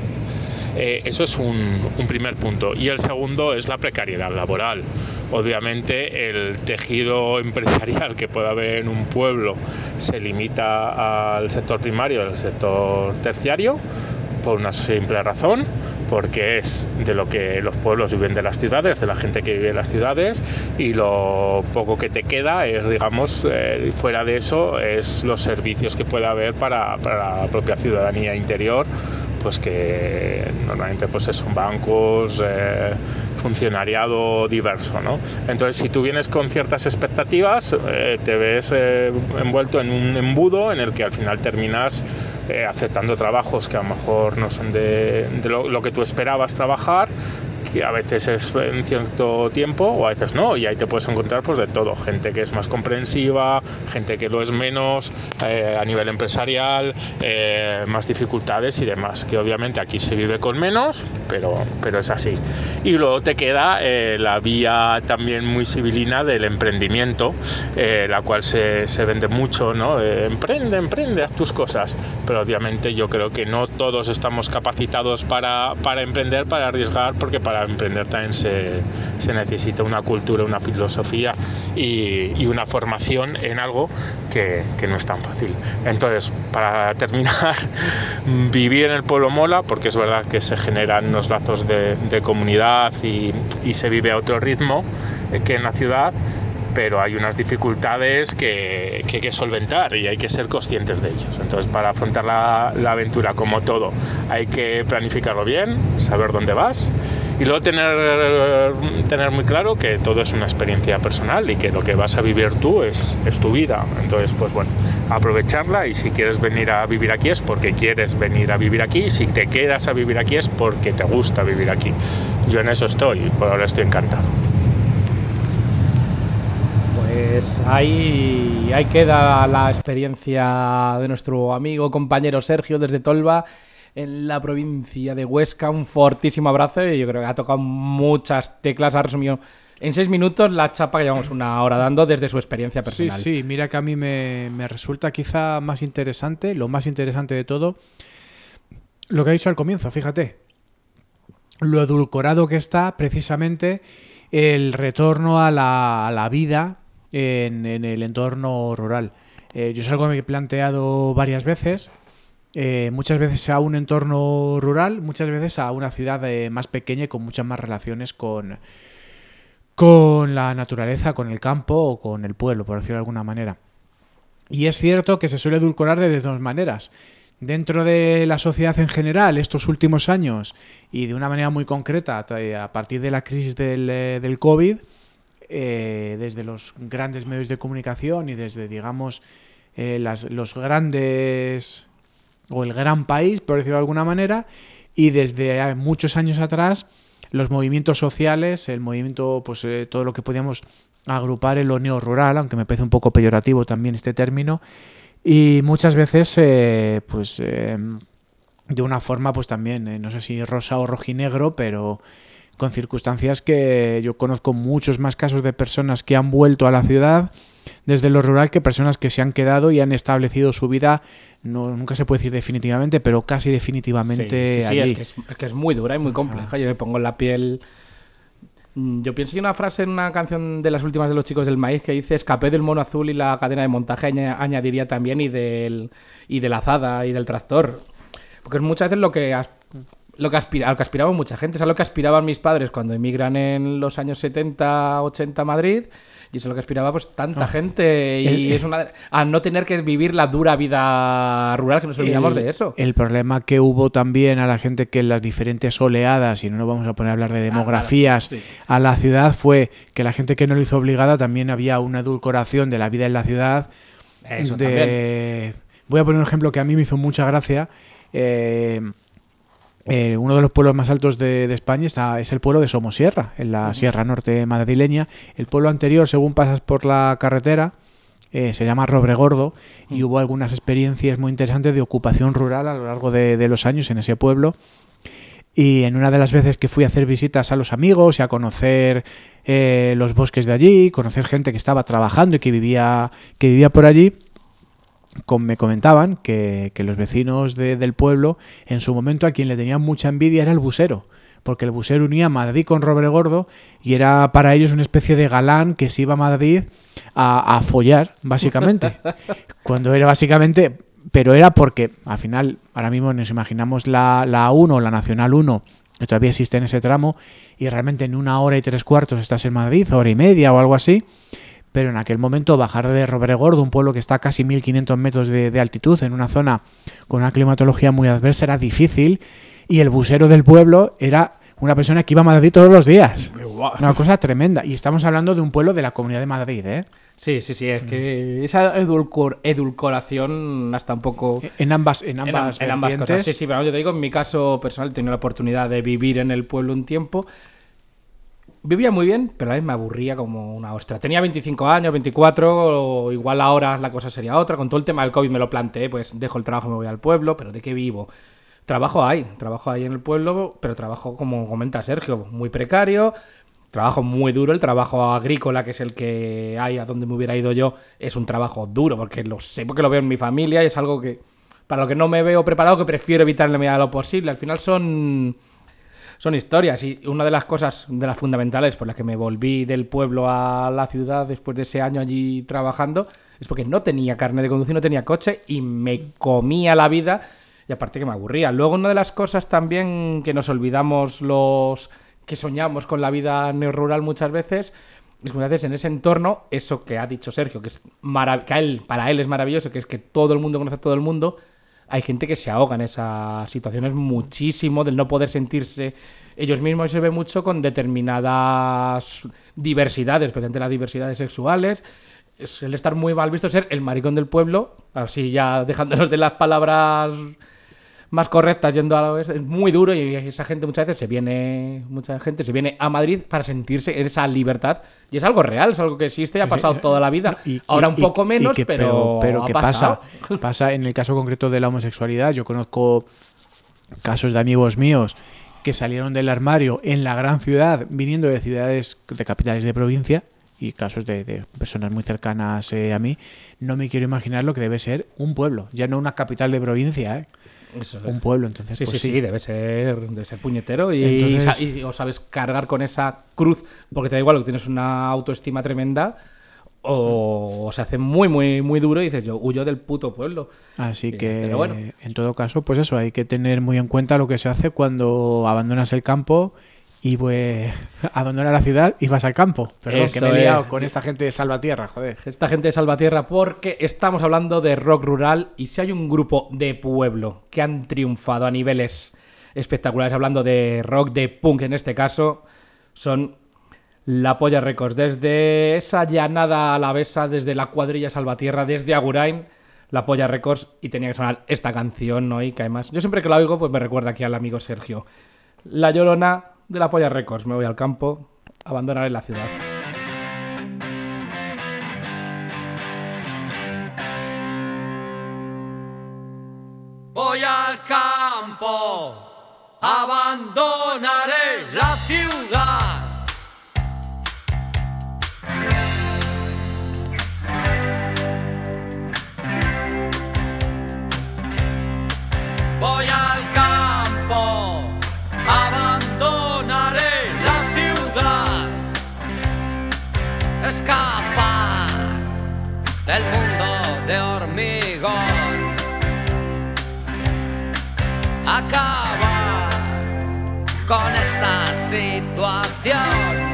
Eso es un primer punto. Y el segundo es la precariedad laboral. Obviamente el tejido empresarial que pueda haber en un pueblo se limita al sector primario y al sector terciario por una simple razón, porque es de lo que los pueblos viven de las ciudades, de la gente que vive en las ciudades, y lo poco que te queda es, digamos, fuera de eso, es los servicios que pueda haber para la propia ciudadanía interior, pues que normalmente pues son bancos, funcionariado diverso, ¿no? Entonces, si tú vienes con ciertas expectativas, te ves envuelto en un embudo en el que al final terminas aceptando trabajos que a lo mejor no son de lo que tú esperabas trabajar, que a veces es en cierto tiempo o a veces no, y ahí te puedes encontrar pues de todo, gente que es más comprensiva, gente que lo es menos a nivel empresarial, más dificultades y demás, que obviamente aquí se vive con menos, pero es así. Y luego te queda la vía también muy civilina del emprendimiento, la cual se vende mucho, ¿no? Emprende, haz tus cosas, pero obviamente yo creo que no todos estamos capacitados para emprender, para arriesgar, porque para emprender también se necesita una cultura, una filosofía y una formación en algo que no es tan fácil. Entonces, para terminar, vivir en el pueblo mola, porque es verdad que se generan unos lazos de comunidad y se vive a otro ritmo que en la ciudad, pero hay unas dificultades que hay que solventar y hay que ser conscientes de ellos. Entonces, para afrontar la aventura, como todo, hay que planificarlo bien, saber dónde vas, y luego tener muy claro que todo es una experiencia personal y que lo que vas a vivir tú es tu vida. Entonces, pues bueno, aprovecharla, y si quieres venir a vivir aquí es porque quieres venir a vivir aquí, y si te quedas a vivir aquí es porque te gusta vivir aquí. Yo en eso estoy, por ahora estoy encantado. Pues ahí queda la experiencia de nuestro amigo, compañero Sergio desde Tolva, en la provincia de Huesca. Un fortísimo abrazo y yo creo que ha tocado muchas teclas, ha resumido en 6 minutos la chapa que llevamos una hora dando desde su experiencia personal. Sí, mira que a mí me resulta quizá más interesante, lo más interesante de todo, lo que ha dicho al comienzo, fíjate, lo edulcorado que está precisamente el retorno a la vida en el entorno rural. Yo es algo que me he planteado varias veces, muchas veces a un entorno rural, muchas veces a una ciudad más pequeña y con muchas más relaciones con la naturaleza, con el campo o con el pueblo, por decirlo de alguna manera. Y es cierto que se suele edulcorar de dos maneras. Dentro de la sociedad en general, estos últimos años, y de una manera muy concreta, a partir de la crisis del COVID, desde los grandes medios de comunicación y desde, digamos, los grandes, o el gran país, por decirlo de alguna manera, y desde muchos años atrás, los movimientos sociales, el movimiento, pues todo lo que podíamos agrupar en lo neorrural, aunque me parece un poco peyorativo también este término, y muchas veces de una forma pues también, no sé si rosa o rojinegro, pero con circunstancias que yo conozco muchos más casos de personas que han vuelto a la ciudad desde lo rural que personas que se han quedado y han establecido su vida, nunca se puede decir definitivamente, pero casi definitivamente allí. Es que es muy dura y muy compleja. Yo me pongo en la piel. Yo pienso que una frase en una canción de las últimas de Los Chicos del Maíz que dice: escapé del mono azul y la cadena de montaje, añadiría también, y de la azada y del tractor. Porque es muchas veces lo que aspiraba mucha gente. Es a lo que aspiraban mis padres cuando emigran en los años 70, 80 a Madrid. Y eso es lo que aspiraba pues tanta gente. Y es a no tener que vivir la dura vida rural, que nos olvidamos de eso. El problema que hubo también a la gente que en las diferentes oleadas, y no nos vamos a poner a hablar de demografías, claro, sí, a la ciudad, fue que la gente que no lo hizo obligada también había una edulcoración de la vida en la ciudad. Eso también. Voy a poner un ejemplo que a mí me hizo mucha gracia. Uno de los pueblos más altos de España es el pueblo de Somosierra, en la Sierra Norte madrileña. El pueblo anterior, según pasas por la carretera, se llama Robregordo, y hubo algunas experiencias muy interesantes de ocupación rural a lo largo de los años en ese pueblo. Y en una de las veces que fui a hacer visitas a los amigos y a conocer los bosques de allí, conocer gente que estaba trabajando y que vivía por allí, me comentaban que los vecinos del pueblo, en su momento, a quien le tenían mucha envidia era el busero, porque el busero unía Madrid con Robregordo y era para ellos una especie de galán que se iba a Madrid a follar, básicamente. Cuando era básicamente, pero era porque, al final, ahora mismo nos imaginamos la A1, la Nacional 1, que todavía existe en ese tramo, y realmente en 1 hora y 3/4 estás en Madrid, hora y media o algo así. Pero en aquel momento bajar de Robregordo, un pueblo que está a casi 1.500 metros de altitud, en una zona con una climatología muy adversa, era difícil, y el busero del pueblo era una persona que iba a Madrid todos los días. Una cosa tremenda. Y estamos hablando de un pueblo de la Comunidad de Madrid, ¿eh? Sí, es que esa edulcoración hasta un poco... En ambas vertientes. Cosas. Sí, pero yo te digo, en mi caso personal he tenido la oportunidad de vivir en el pueblo un tiempo. Vivía muy bien, pero a la vez me aburría como una ostra. Tenía 25 años, 24, o igual ahora la cosa sería otra. Con todo el tema del COVID me lo planteé, pues dejo el trabajo y me voy al pueblo, pero ¿de qué vivo? Trabajo ahí en el pueblo, pero trabajo, como comenta Sergio, muy precario, trabajo muy duro. El trabajo agrícola, que es el que hay a donde me hubiera ido yo, es un trabajo duro, porque lo sé, porque lo veo en mi familia y es algo que, para lo que no me veo preparado, que prefiero evitar en la medida de lo posible. Al final son historias, y una de las cosas, de las fundamentales por las que me volví del pueblo a la ciudad después de ese año allí trabajando, es porque no tenía carnet de conducir, no tenía coche y me comía la vida, y aparte que me aburría. Luego, una de las cosas también que nos olvidamos los que soñamos con la vida neorrural muchas veces, es que muchas veces en ese entorno, eso que ha dicho Sergio, que es para él es maravilloso, que es que todo el mundo conoce a todo el mundo, hay gente que se ahoga en esas situaciones muchísimo, del no poder sentirse ellos mismos, y se ve mucho con determinadas diversidades, especialmente las diversidades sexuales. Es el estar muy mal visto ser el maricón del pueblo, así ya dejándonos de las palabras más correctas yendo a la es muy duro y esa gente mucha gente se viene a Madrid para sentirse en esa libertad y es algo real, es algo que existe y ha pasado toda la vida. Ahora un poco menos, pero ¿qué ha pasado. pasa en el caso concreto de la homosexualidad? Yo conozco casos de amigos míos que salieron del armario en la gran ciudad, viniendo de ciudades, de capitales de provincia, y casos de personas muy cercanas a mí. No me quiero imaginar lo que debe ser un pueblo, ya no una capital de provincia, Eso es. un pueblo. Entonces, Sí, pues sí, debe ser puñetero y, Entonces- y o sabes cargar con esa cruz porque te da igual que tienes una autoestima tremenda o se hace muy, muy, muy duro y dices, yo huyo del puto pueblo. Así Sí, que, pero bueno. en todo caso, pues eso, hay que tener muy en cuenta lo que se hace cuando abandonas el campo y pues abandonas la ciudad y vas al campo. Perdón, que Eso me he liado es. con esta gente de Salvatierra, joder. Esta gente de Salvatierra porque estamos hablando de rock rural y si hay un grupo de pueblo que han triunfado a niveles espectaculares, hablando de rock, de punk en este caso, son La Polla Records. Desde esa llanada alavesa, desde la cuadrilla Salvatierra, desde Agurain, La Polla Records, y tenía que sonar esta canción, ¿no? Y que además, yo siempre que la oigo, pues me recuerda aquí al amigo Sergio. La Llorona de La Polla Records. Me voy al campo, abandonaré la ciudad. Voy al campo, abandonaré la ciudad. Voy al campo, abandonaré la ciudad. Escapar del mundo de hormigón. Acabar con esta situación.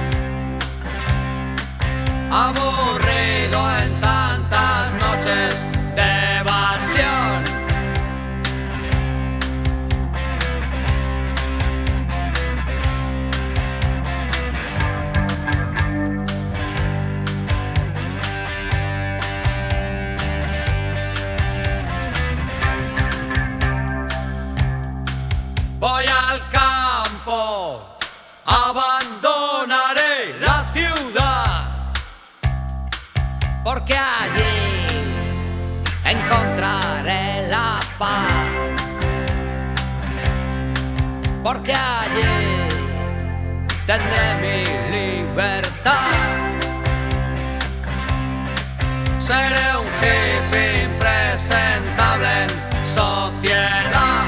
Aburrido en tantas noches de evasión. Voy al campo, abandonaré la ciudad, porque allí encontraré la paz, porque allí tendré mi libertad. Seré un hippie impresentable en sociedad.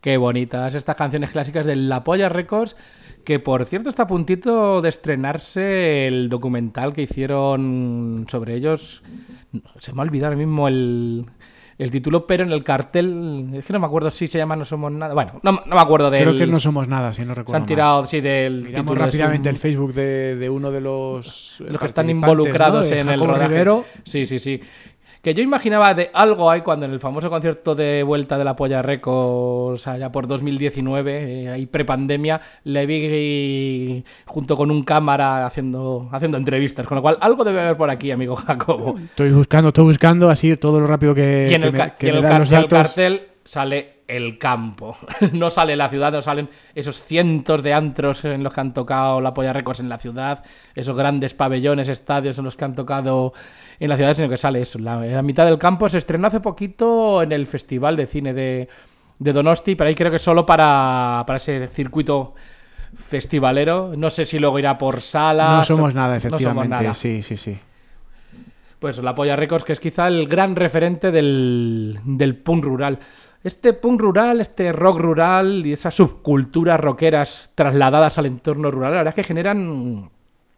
Qué bonitas estas canciones clásicas de La Polla Records, que por cierto está a puntito de estrenarse el documental que hicieron sobre ellos. Se me ha olvidado ahora mismo el título, pero en el cartel, es que no me acuerdo si se llama No Somos Nada. Bueno, no me acuerdo del... Creo que No Somos Nada, si no recuerdo Se han mal. tirado, sí, del Miramos título. rápidamente el Facebook de uno de los Los que están participantes, involucrados ¿no? De en el Jacobo rodaje. Rivero. Sí. Que yo imaginaba de algo ahí cuando en el famoso concierto de vuelta de La Polla Records, allá por 2019, ahí prepandemia, le vi junto con un cámara haciendo entrevistas. Con lo cual, algo debe haber por aquí, amigo Jacobo. Estoy buscando así todo lo rápido que, Y en que el, me, ca- que y en me el dan car- los y el datos. cartel sale el campo. No sale la ciudad, no salen esos cientos de antros en los que han tocado La Polla Records en la ciudad, esos grandes pabellones, estadios en los que han tocado en la ciudad, sino que sale eso. La mitad del campo se estrenó hace poquito en el Festival de Cine de Donosti, pero ahí creo que solo para ese circuito festivalero. No sé si luego irá por salas. No somos nada, No efectivamente. somos nada. Sí. Pues La Polla Records, que es quizá el gran referente del punk rural. Este punk rural, este rock rural y esas subculturas rockeras trasladadas al entorno rural, la verdad es que generan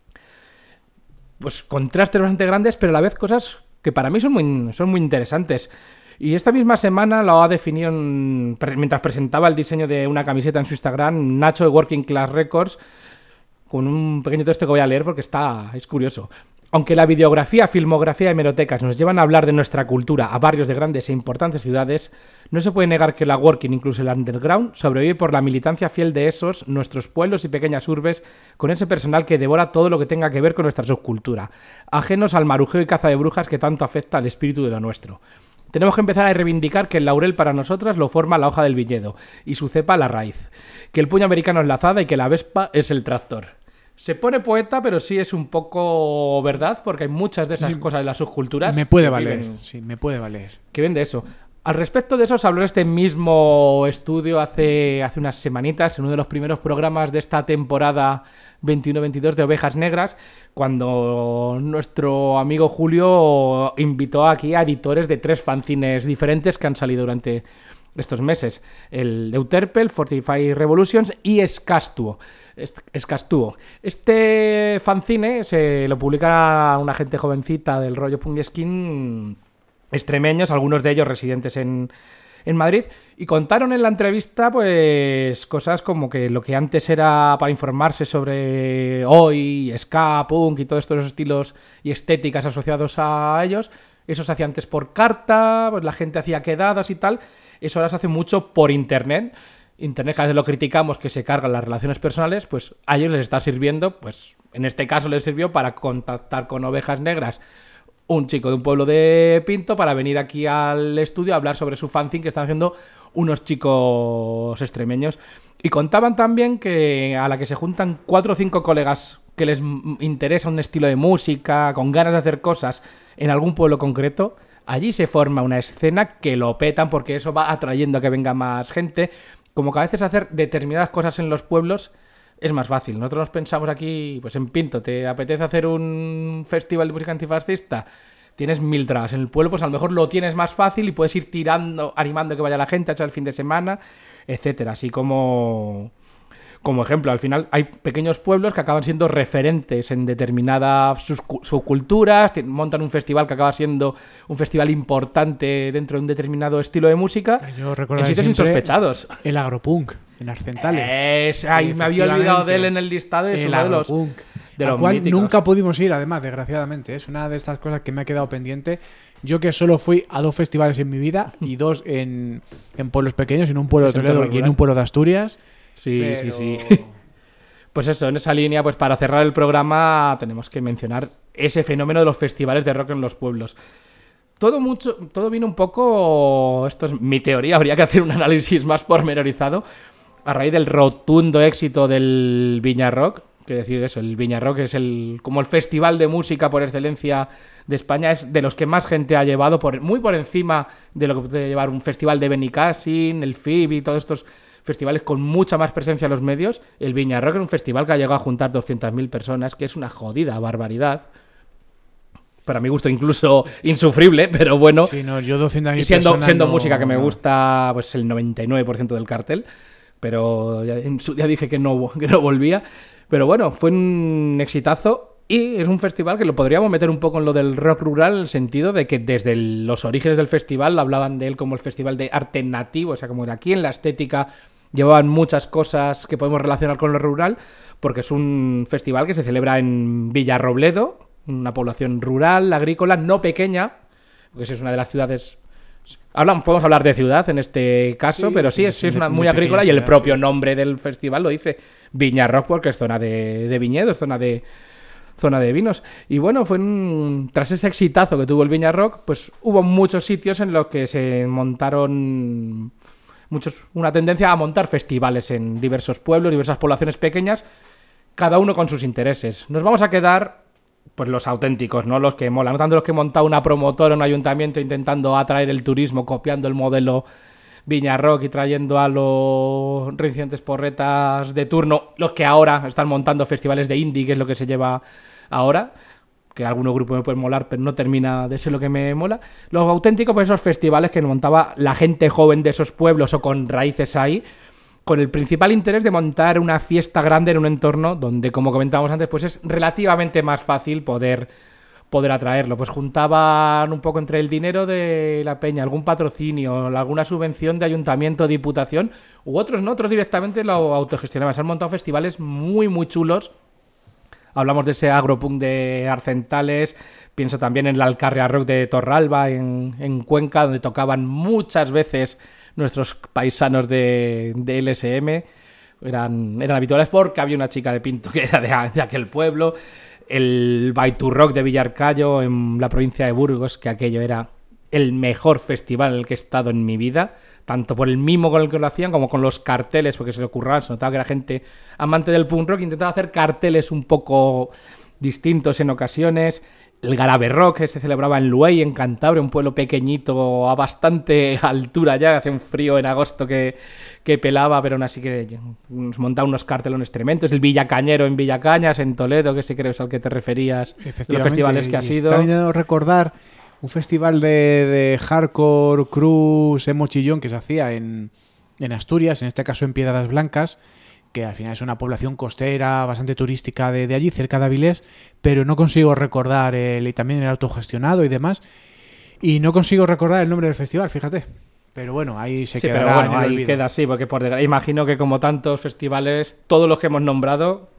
pues contrastes bastante grandes, pero a la vez cosas que para mí son muy interesantes. Y esta misma semana lo ha definido mientras presentaba el diseño de una camiseta en su Instagram, Nacho de Working Class Records, con un pequeño texto que voy a leer porque es curioso. Aunque la videografía, filmografía y hemerotecas nos llevan a hablar de nuestra cultura a barrios de grandes e importantes ciudades, no se puede negar que la working, incluso el underground, sobrevive por la militancia fiel de esos, nuestros pueblos y pequeñas urbes, con ese personal que devora todo lo que tenga que ver con nuestra subcultura, ajenos al marujeo y caza de brujas que tanto afecta al espíritu de lo nuestro. Tenemos que empezar a reivindicar que el laurel para nosotras lo forma la hoja del viñedo y su cepa la raíz, que el puño americano es la azada y que la vespa es el tractor. Se pone poeta, pero sí es un poco verdad, porque hay muchas de esas cosas de las subculturas. Me puede que valer, viven- sí, me puede valer. que ven de eso. Al respecto de eso se habló en este mismo estudio hace unas semanitas, en uno de los primeros programas de esta temporada 21-22 de Ovejas Negras, cuando nuestro amigo Julio invitó aquí a editores de 3 fanzines diferentes que han salido durante estos meses. El Euterpel, 45 Revolutions y Escastuo. Este fanzine se lo publica una gente jovencita del rollo punk y skin, extremeños, algunos de ellos residentes en Madrid, y contaron en la entrevista pues cosas como que lo que antes era para informarse sobre hoy, ska, punk y todos estos estilos y estéticas asociados a ellos, eso se hacía antes por carta, pues la gente hacía quedadas y tal, eso ahora se hace mucho por internet. Internet, cada vez lo criticamos, que se cargan las relaciones personales, pues a ellos les está sirviendo, pues en este caso les sirvió para contactar con Ovejas Negras, un chico de un pueblo de Pinto, para venir aquí al estudio a hablar sobre su fanzine que están haciendo unos chicos extremeños. Y contaban también que a la que se juntan 4 o 5 colegas que les interesa un estilo de música, con ganas de hacer cosas en algún pueblo concreto, allí se forma una escena que lo petan porque eso va atrayendo a que venga más gente. Como que a veces hacer determinadas cosas en los pueblos es más fácil. Nosotros nos pensamos aquí, pues en Pinto, ¿te apetece hacer un festival de música antifascista? Tienes 1000 trabas. En el pueblo, pues a lo mejor lo tienes más fácil y puedes ir tirando, animando que vaya la gente a echar el fin de semana, etcétera. Así como ejemplo, al final hay pequeños pueblos que acaban siendo referentes en determinadas subculturas, montan un festival que acaba siendo un festival importante dentro de un determinado estilo de música, Yo en recuerdo sitios siempre insospechados. el agropunk en Arcentales. Ay, me había olvidado de él en el listado, es el uno de los agropunk. de Al los cual míticos. nunca pudimos ir, además, desgraciadamente. Es una de estas cosas que me ha quedado pendiente. Yo que solo fui a 2 festivales en mi vida y 2 en pueblos pequeños, en un pueblo de Pues en Toledo todo y en rural. un pueblo de Asturias. Sí, Pero- sí. Pues eso, en esa línea, pues para cerrar el programa tenemos que mencionar ese fenómeno de los festivales de rock en los pueblos. Todo vino un poco, esto es mi teoría, habría que hacer un análisis más pormenorizado, a raíz del rotundo éxito del Viña Rock, que decir eso, el Viña Rock es como el festival de música por excelencia de España, es de los que más gente ha llevado, muy por encima de lo que puede llevar un festival de Benicassin, el FIB y todos estos festivales con mucha más presencia en los medios. El Viña Rock es un festival que ha llegado a juntar 200.000 personas, que es una jodida barbaridad. para mi gusto incluso insufrible, pero bueno. Sí, no, yo 200.000 Y siendo personas no- música que me no. gusta, pues el 99% del cartel. Pero ya dije que no volvía. Pero bueno, fue un exitazo. Y es un festival que lo podríamos meter un poco en lo del rock rural, en el sentido de que desde los orígenes del festival hablaban de él como el festival de arte nativo, o sea, como de aquí en la estética llevaban muchas cosas que podemos relacionar con lo rural, porque es un festival que se celebra en Villarrobledo, una población rural, agrícola, no pequeña, porque es una de las ciudades... Podemos hablar de ciudad en este caso, Sí, pero sí, sí, es una de muy agrícola, pequeña y el ciudad, propio sí. nombre del festival lo dice Viña Rock, porque es zona de viñedos, zona de vinos. Y bueno, tras ese exitazo que tuvo el Viña Rock, pues hubo muchos sitios en los que se montaron una tendencia a montar festivales en diversos pueblos, diversas poblaciones pequeñas, cada uno con sus intereses. Nos vamos a quedar pues los auténticos, no los que molan, no tanto los que monta una promotora, un ayuntamiento intentando atraer el turismo, copiando el modelo Viña Rock y trayendo a los reincidentes porretas de turno, los que ahora están montando festivales de indie, que es lo que se lleva ahora, que algunos grupos me pueden molar, pero no termina de ser lo que me mola. Los auténticos, pues esos festivales que montaba la gente joven de esos pueblos o con raíces ahí, con el principal interés de montar una fiesta grande en un entorno donde, como comentábamos antes, pues es relativamente más fácil poder atraerlo. Pues juntaban un poco entre el dinero de la peña, algún patrocinio, alguna subvención de ayuntamiento, diputación, u otros no, otros directamente lo autogestionaban. Se han montado festivales muy, muy chulos. Hablamos de ese agropunk de Arcentales, pienso también en el Alcarria Rock de Torralba, en Cuenca, donde tocaban muchas veces nuestros paisanos de LSM. Eran habituales porque había una chica de Pinto que era de aquel pueblo. El Baitu Rock de Villarcayo, en la provincia de Burgos, que aquello era el mejor festival en el que he estado en mi vida, tanto por el mimo con el que lo hacían como con los carteles, porque se le ocurraban, se notaba que era gente amante del punk rock, intentaba hacer carteles un poco distintos en ocasiones. El Garave Rock, que se celebraba en Luey, en Cantabria, un pueblo pequeñito a bastante altura ya, hace un frío en agosto que pelaba, pero aún así que montaba unos cartelones tremendos. El Villacañero en Villacañas, en Toledo, que sí creo es al que te referías, de los festivales que ha sido. Estaba intentando recordar un festival de hardcore, cruz, emo chillón que se hacía en Asturias, en este caso en Piedras Blancas, que al final es una población costera bastante turística de allí, cerca de Avilés, pero no consigo recordar y también el autogestionado y demás, y no consigo recordar el nombre del festival, fíjate. Pero bueno, ahí se Sí, quedará pero bueno, en el ahí olvido. queda así, porque imagino que como tantos festivales, todos los que hemos nombrado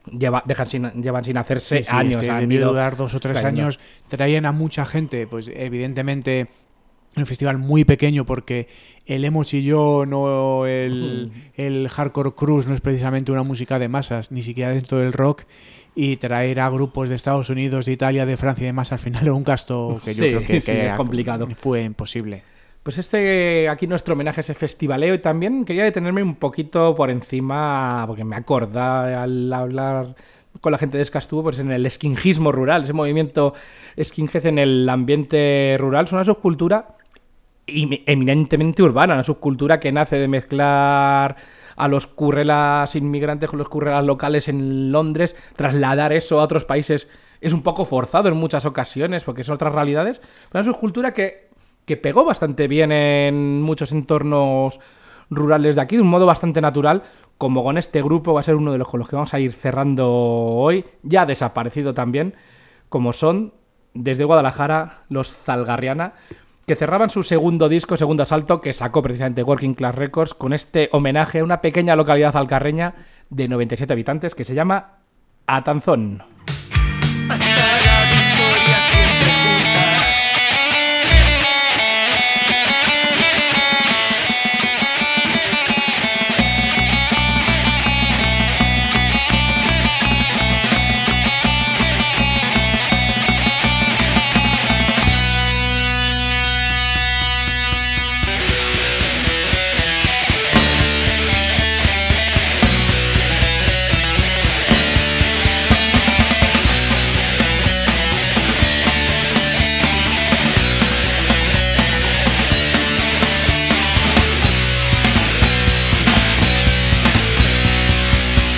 llevan sin hacerse Sí, años. han debió ido durar 2 o 3 cayendo. años. Traían a mucha gente, pues evidentemente un festival muy pequeño, porque el emo chillón o el hardcore cruise no es precisamente una música de masas, ni siquiera dentro del rock, y traer a grupos de Estados Unidos, de Italia, de Francia y demás al final era un gasto que yo Sí, creo que sí, es complicado. fue imposible. Pues aquí nuestro homenaje a ese festivaleo, y también quería detenerme un poquito por encima, porque me acorda al hablar con la gente de Escastuvo, pues en el skinheadismo rural, ese movimiento skinhead en el ambiente rural, es una subcultura eminentemente urbana, una subcultura que nace de mezclar a los currelas inmigrantes con los currelas locales en Londres, trasladar eso a otros países es un poco forzado en muchas ocasiones, porque son otras realidades, pero es una subcultura que pegó bastante bien en muchos entornos rurales de aquí, de un modo bastante natural, como con este grupo va a ser uno de los con los que vamos a ir cerrando hoy, ya desaparecido también, como son desde Guadalajara los Zalgarriana, que cerraban su segundo asalto, que sacó precisamente Working Class Records, con este homenaje a una pequeña localidad alcarreña de 97 habitantes que se llama Atanzón. Hasta la victoria siempre juntas.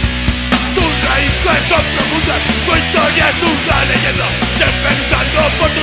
Tus raíces son profundas, tu historia es una leyenda. Siempre luchando por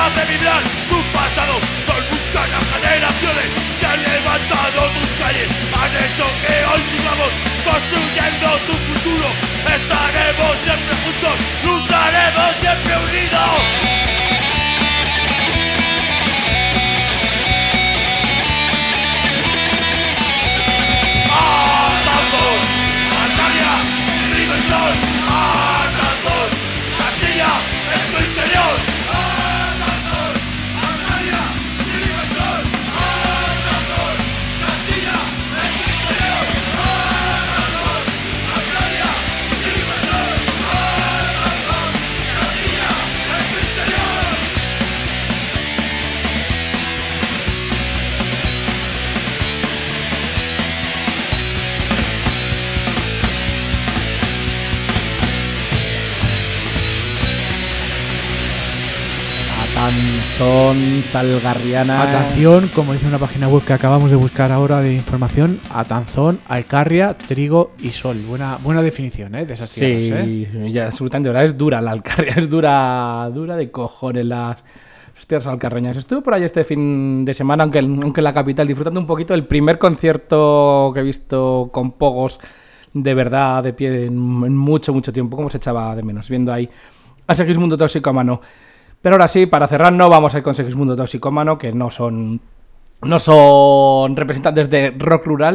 hace vibrar tu pasado. Son muchas las generaciones que han levantado tus calles, han hecho que hoy sigamos construyendo tu futuro. Estaremos siempre juntos, lucharemos siempre unidos. Atanzón, Zalgarriana. Atanción, como dice una página web que acabamos de buscar ahora de información, Atanzón, Alcarria, trigo y sol. Buena definición, de esas tierras, Sí, ya absolutamente verdad. Es dura la Alcarria, es dura de cojones las tierras alcarreñas. Estuve por ahí este fin de semana, aunque en la capital, disfrutando un poquito del primer concierto que he visto con pogos de verdad, de pie, en mucho tiempo. Como se echaba de menos, viendo ahí a Segismundo Toxicómano. Pero ahora sí, para cerrar, no vamos a ir con Segismundo Toxicómano, que no son representantes de rock rural,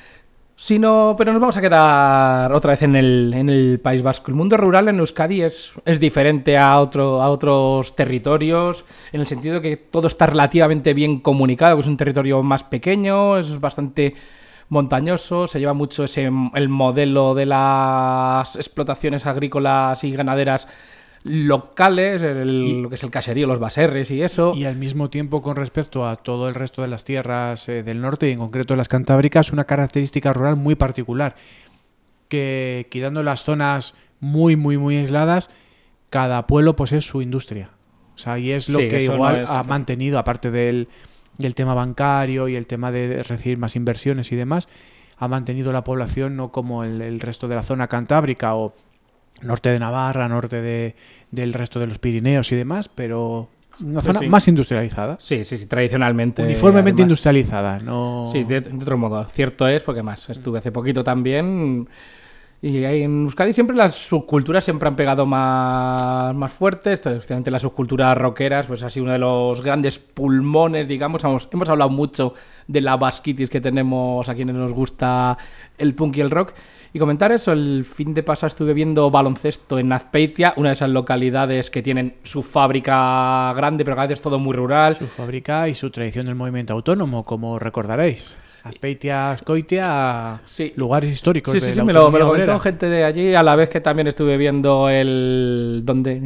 pero nos vamos a quedar otra vez en el País Vasco. El mundo rural en Euskadi es diferente a otros territorios, en el sentido de que todo está relativamente bien comunicado, que es un territorio más pequeño, es bastante montañoso, se lleva mucho el modelo de las explotaciones agrícolas y ganaderas locales, lo que es el caserío, los baserres y eso. Y al mismo tiempo, con respecto a todo el resto de las tierras del norte y en concreto las cantábricas, una característica rural muy particular, que quitando las zonas muy aisladas, cada pueblo posee su industria. O sea, y es lo que igual ha mantenido, aparte del tema bancario y el tema de recibir más inversiones y demás, ha mantenido la población, no como el resto de la zona cantábrica o norte de Navarra, norte del resto de los Pirineos y demás, pero una zona más industrializada. Sí, tradicionalmente. Uniformemente industrializada, ¿no? Sí, de otro modo. Cierto es, porque más estuve hace poquito también. Y en Euskadi siempre las subculturas siempre han pegado más fuertes, especialmente las subculturas rockeras, pues ha sido uno de los grandes pulmones, digamos. Hemos hablado mucho de la vasquitis que tenemos a quienes nos gusta el punk y el rock. Y comentar eso, el fin de pasado estuve viendo baloncesto en Azpeitia, una de esas localidades que tienen su fábrica grande, pero a veces todo muy rural. Su fábrica y su tradición del movimiento autónomo, como recordaréis. Azpeitia, Azkoitia, sí. Lugares históricos de la me lo comentó gente de allí, a la vez que también estuve viendo el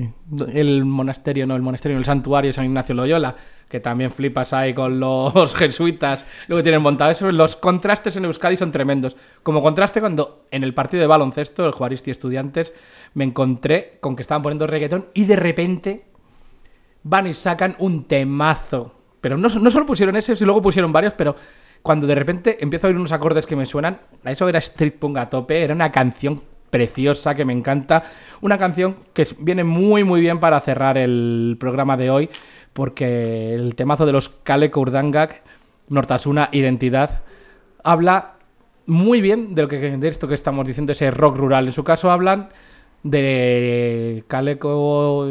santuario de San Ignacio Loyola, que también flipas ahí con los jesuitas, lo que tienen montado. Eso, los contrastes en Euskadi son tremendos. Como contraste, cuando en el partido de baloncesto, el Juaristi Estudiantes, me encontré con que estaban poniendo reggaetón y de repente van y sacan un temazo. Pero no solo pusieron ese, luego pusieron varios, pero cuando de repente empiezo a oír unos acordes que me suenan, eso era street punk a tope, era una canción preciosa que me encanta, una canción que viene muy bien para cerrar el programa de hoy, porque el temazo de los Kaleko Urdangak, Nortasuna, Identidad, habla muy bien de esto que estamos diciendo, ese rock rural. En su caso hablan de Kaleko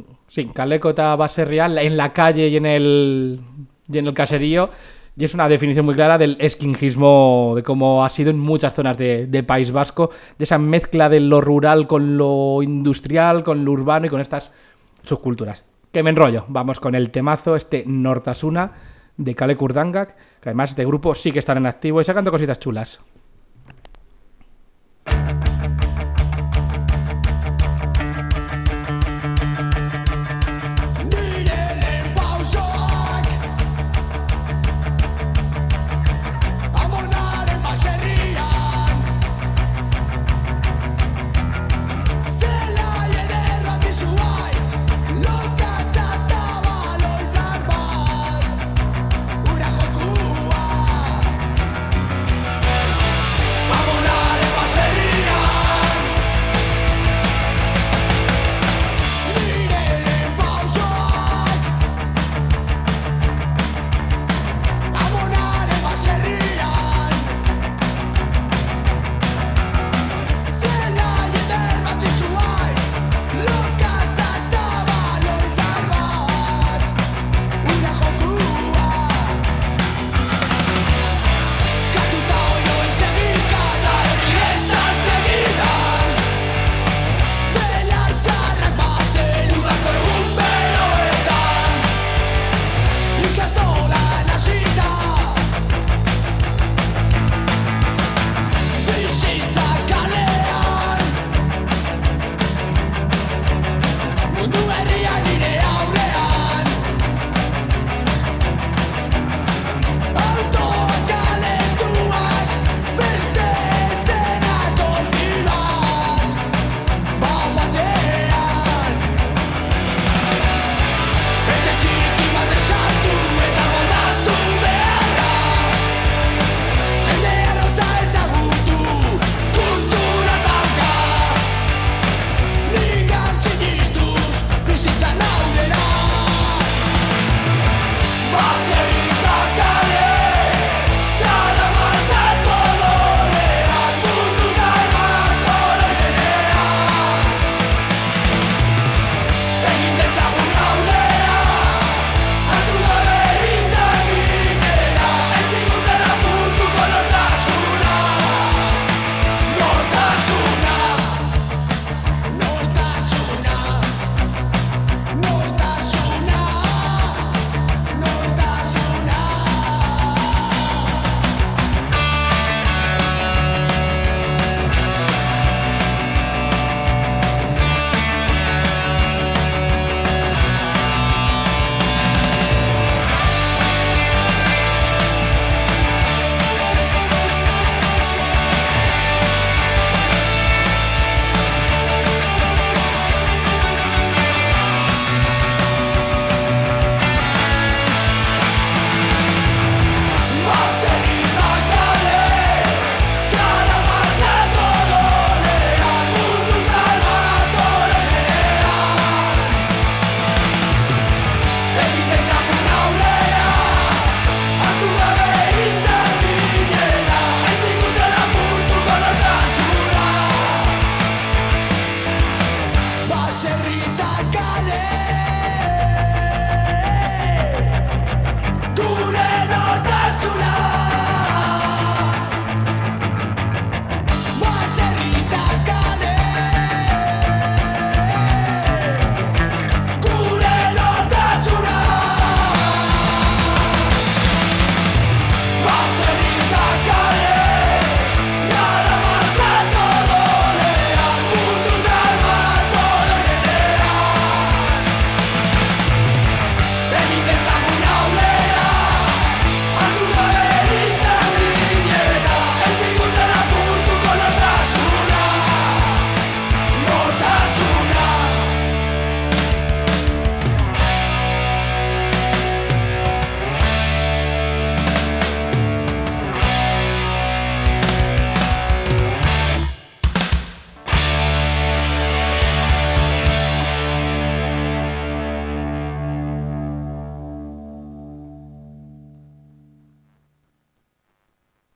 eta baserrial en la calle y en el caserío. Y es una definición muy clara del esquingismo, de cómo ha sido en muchas zonas de País Vasco, de esa mezcla de lo rural con lo industrial, con lo urbano y con estas subculturas. Que me enrollo. Vamos con el temazo, Nortasuna, de Kaleko Urdangak, que además este grupo sí que están en activo y sacando cositas chulas.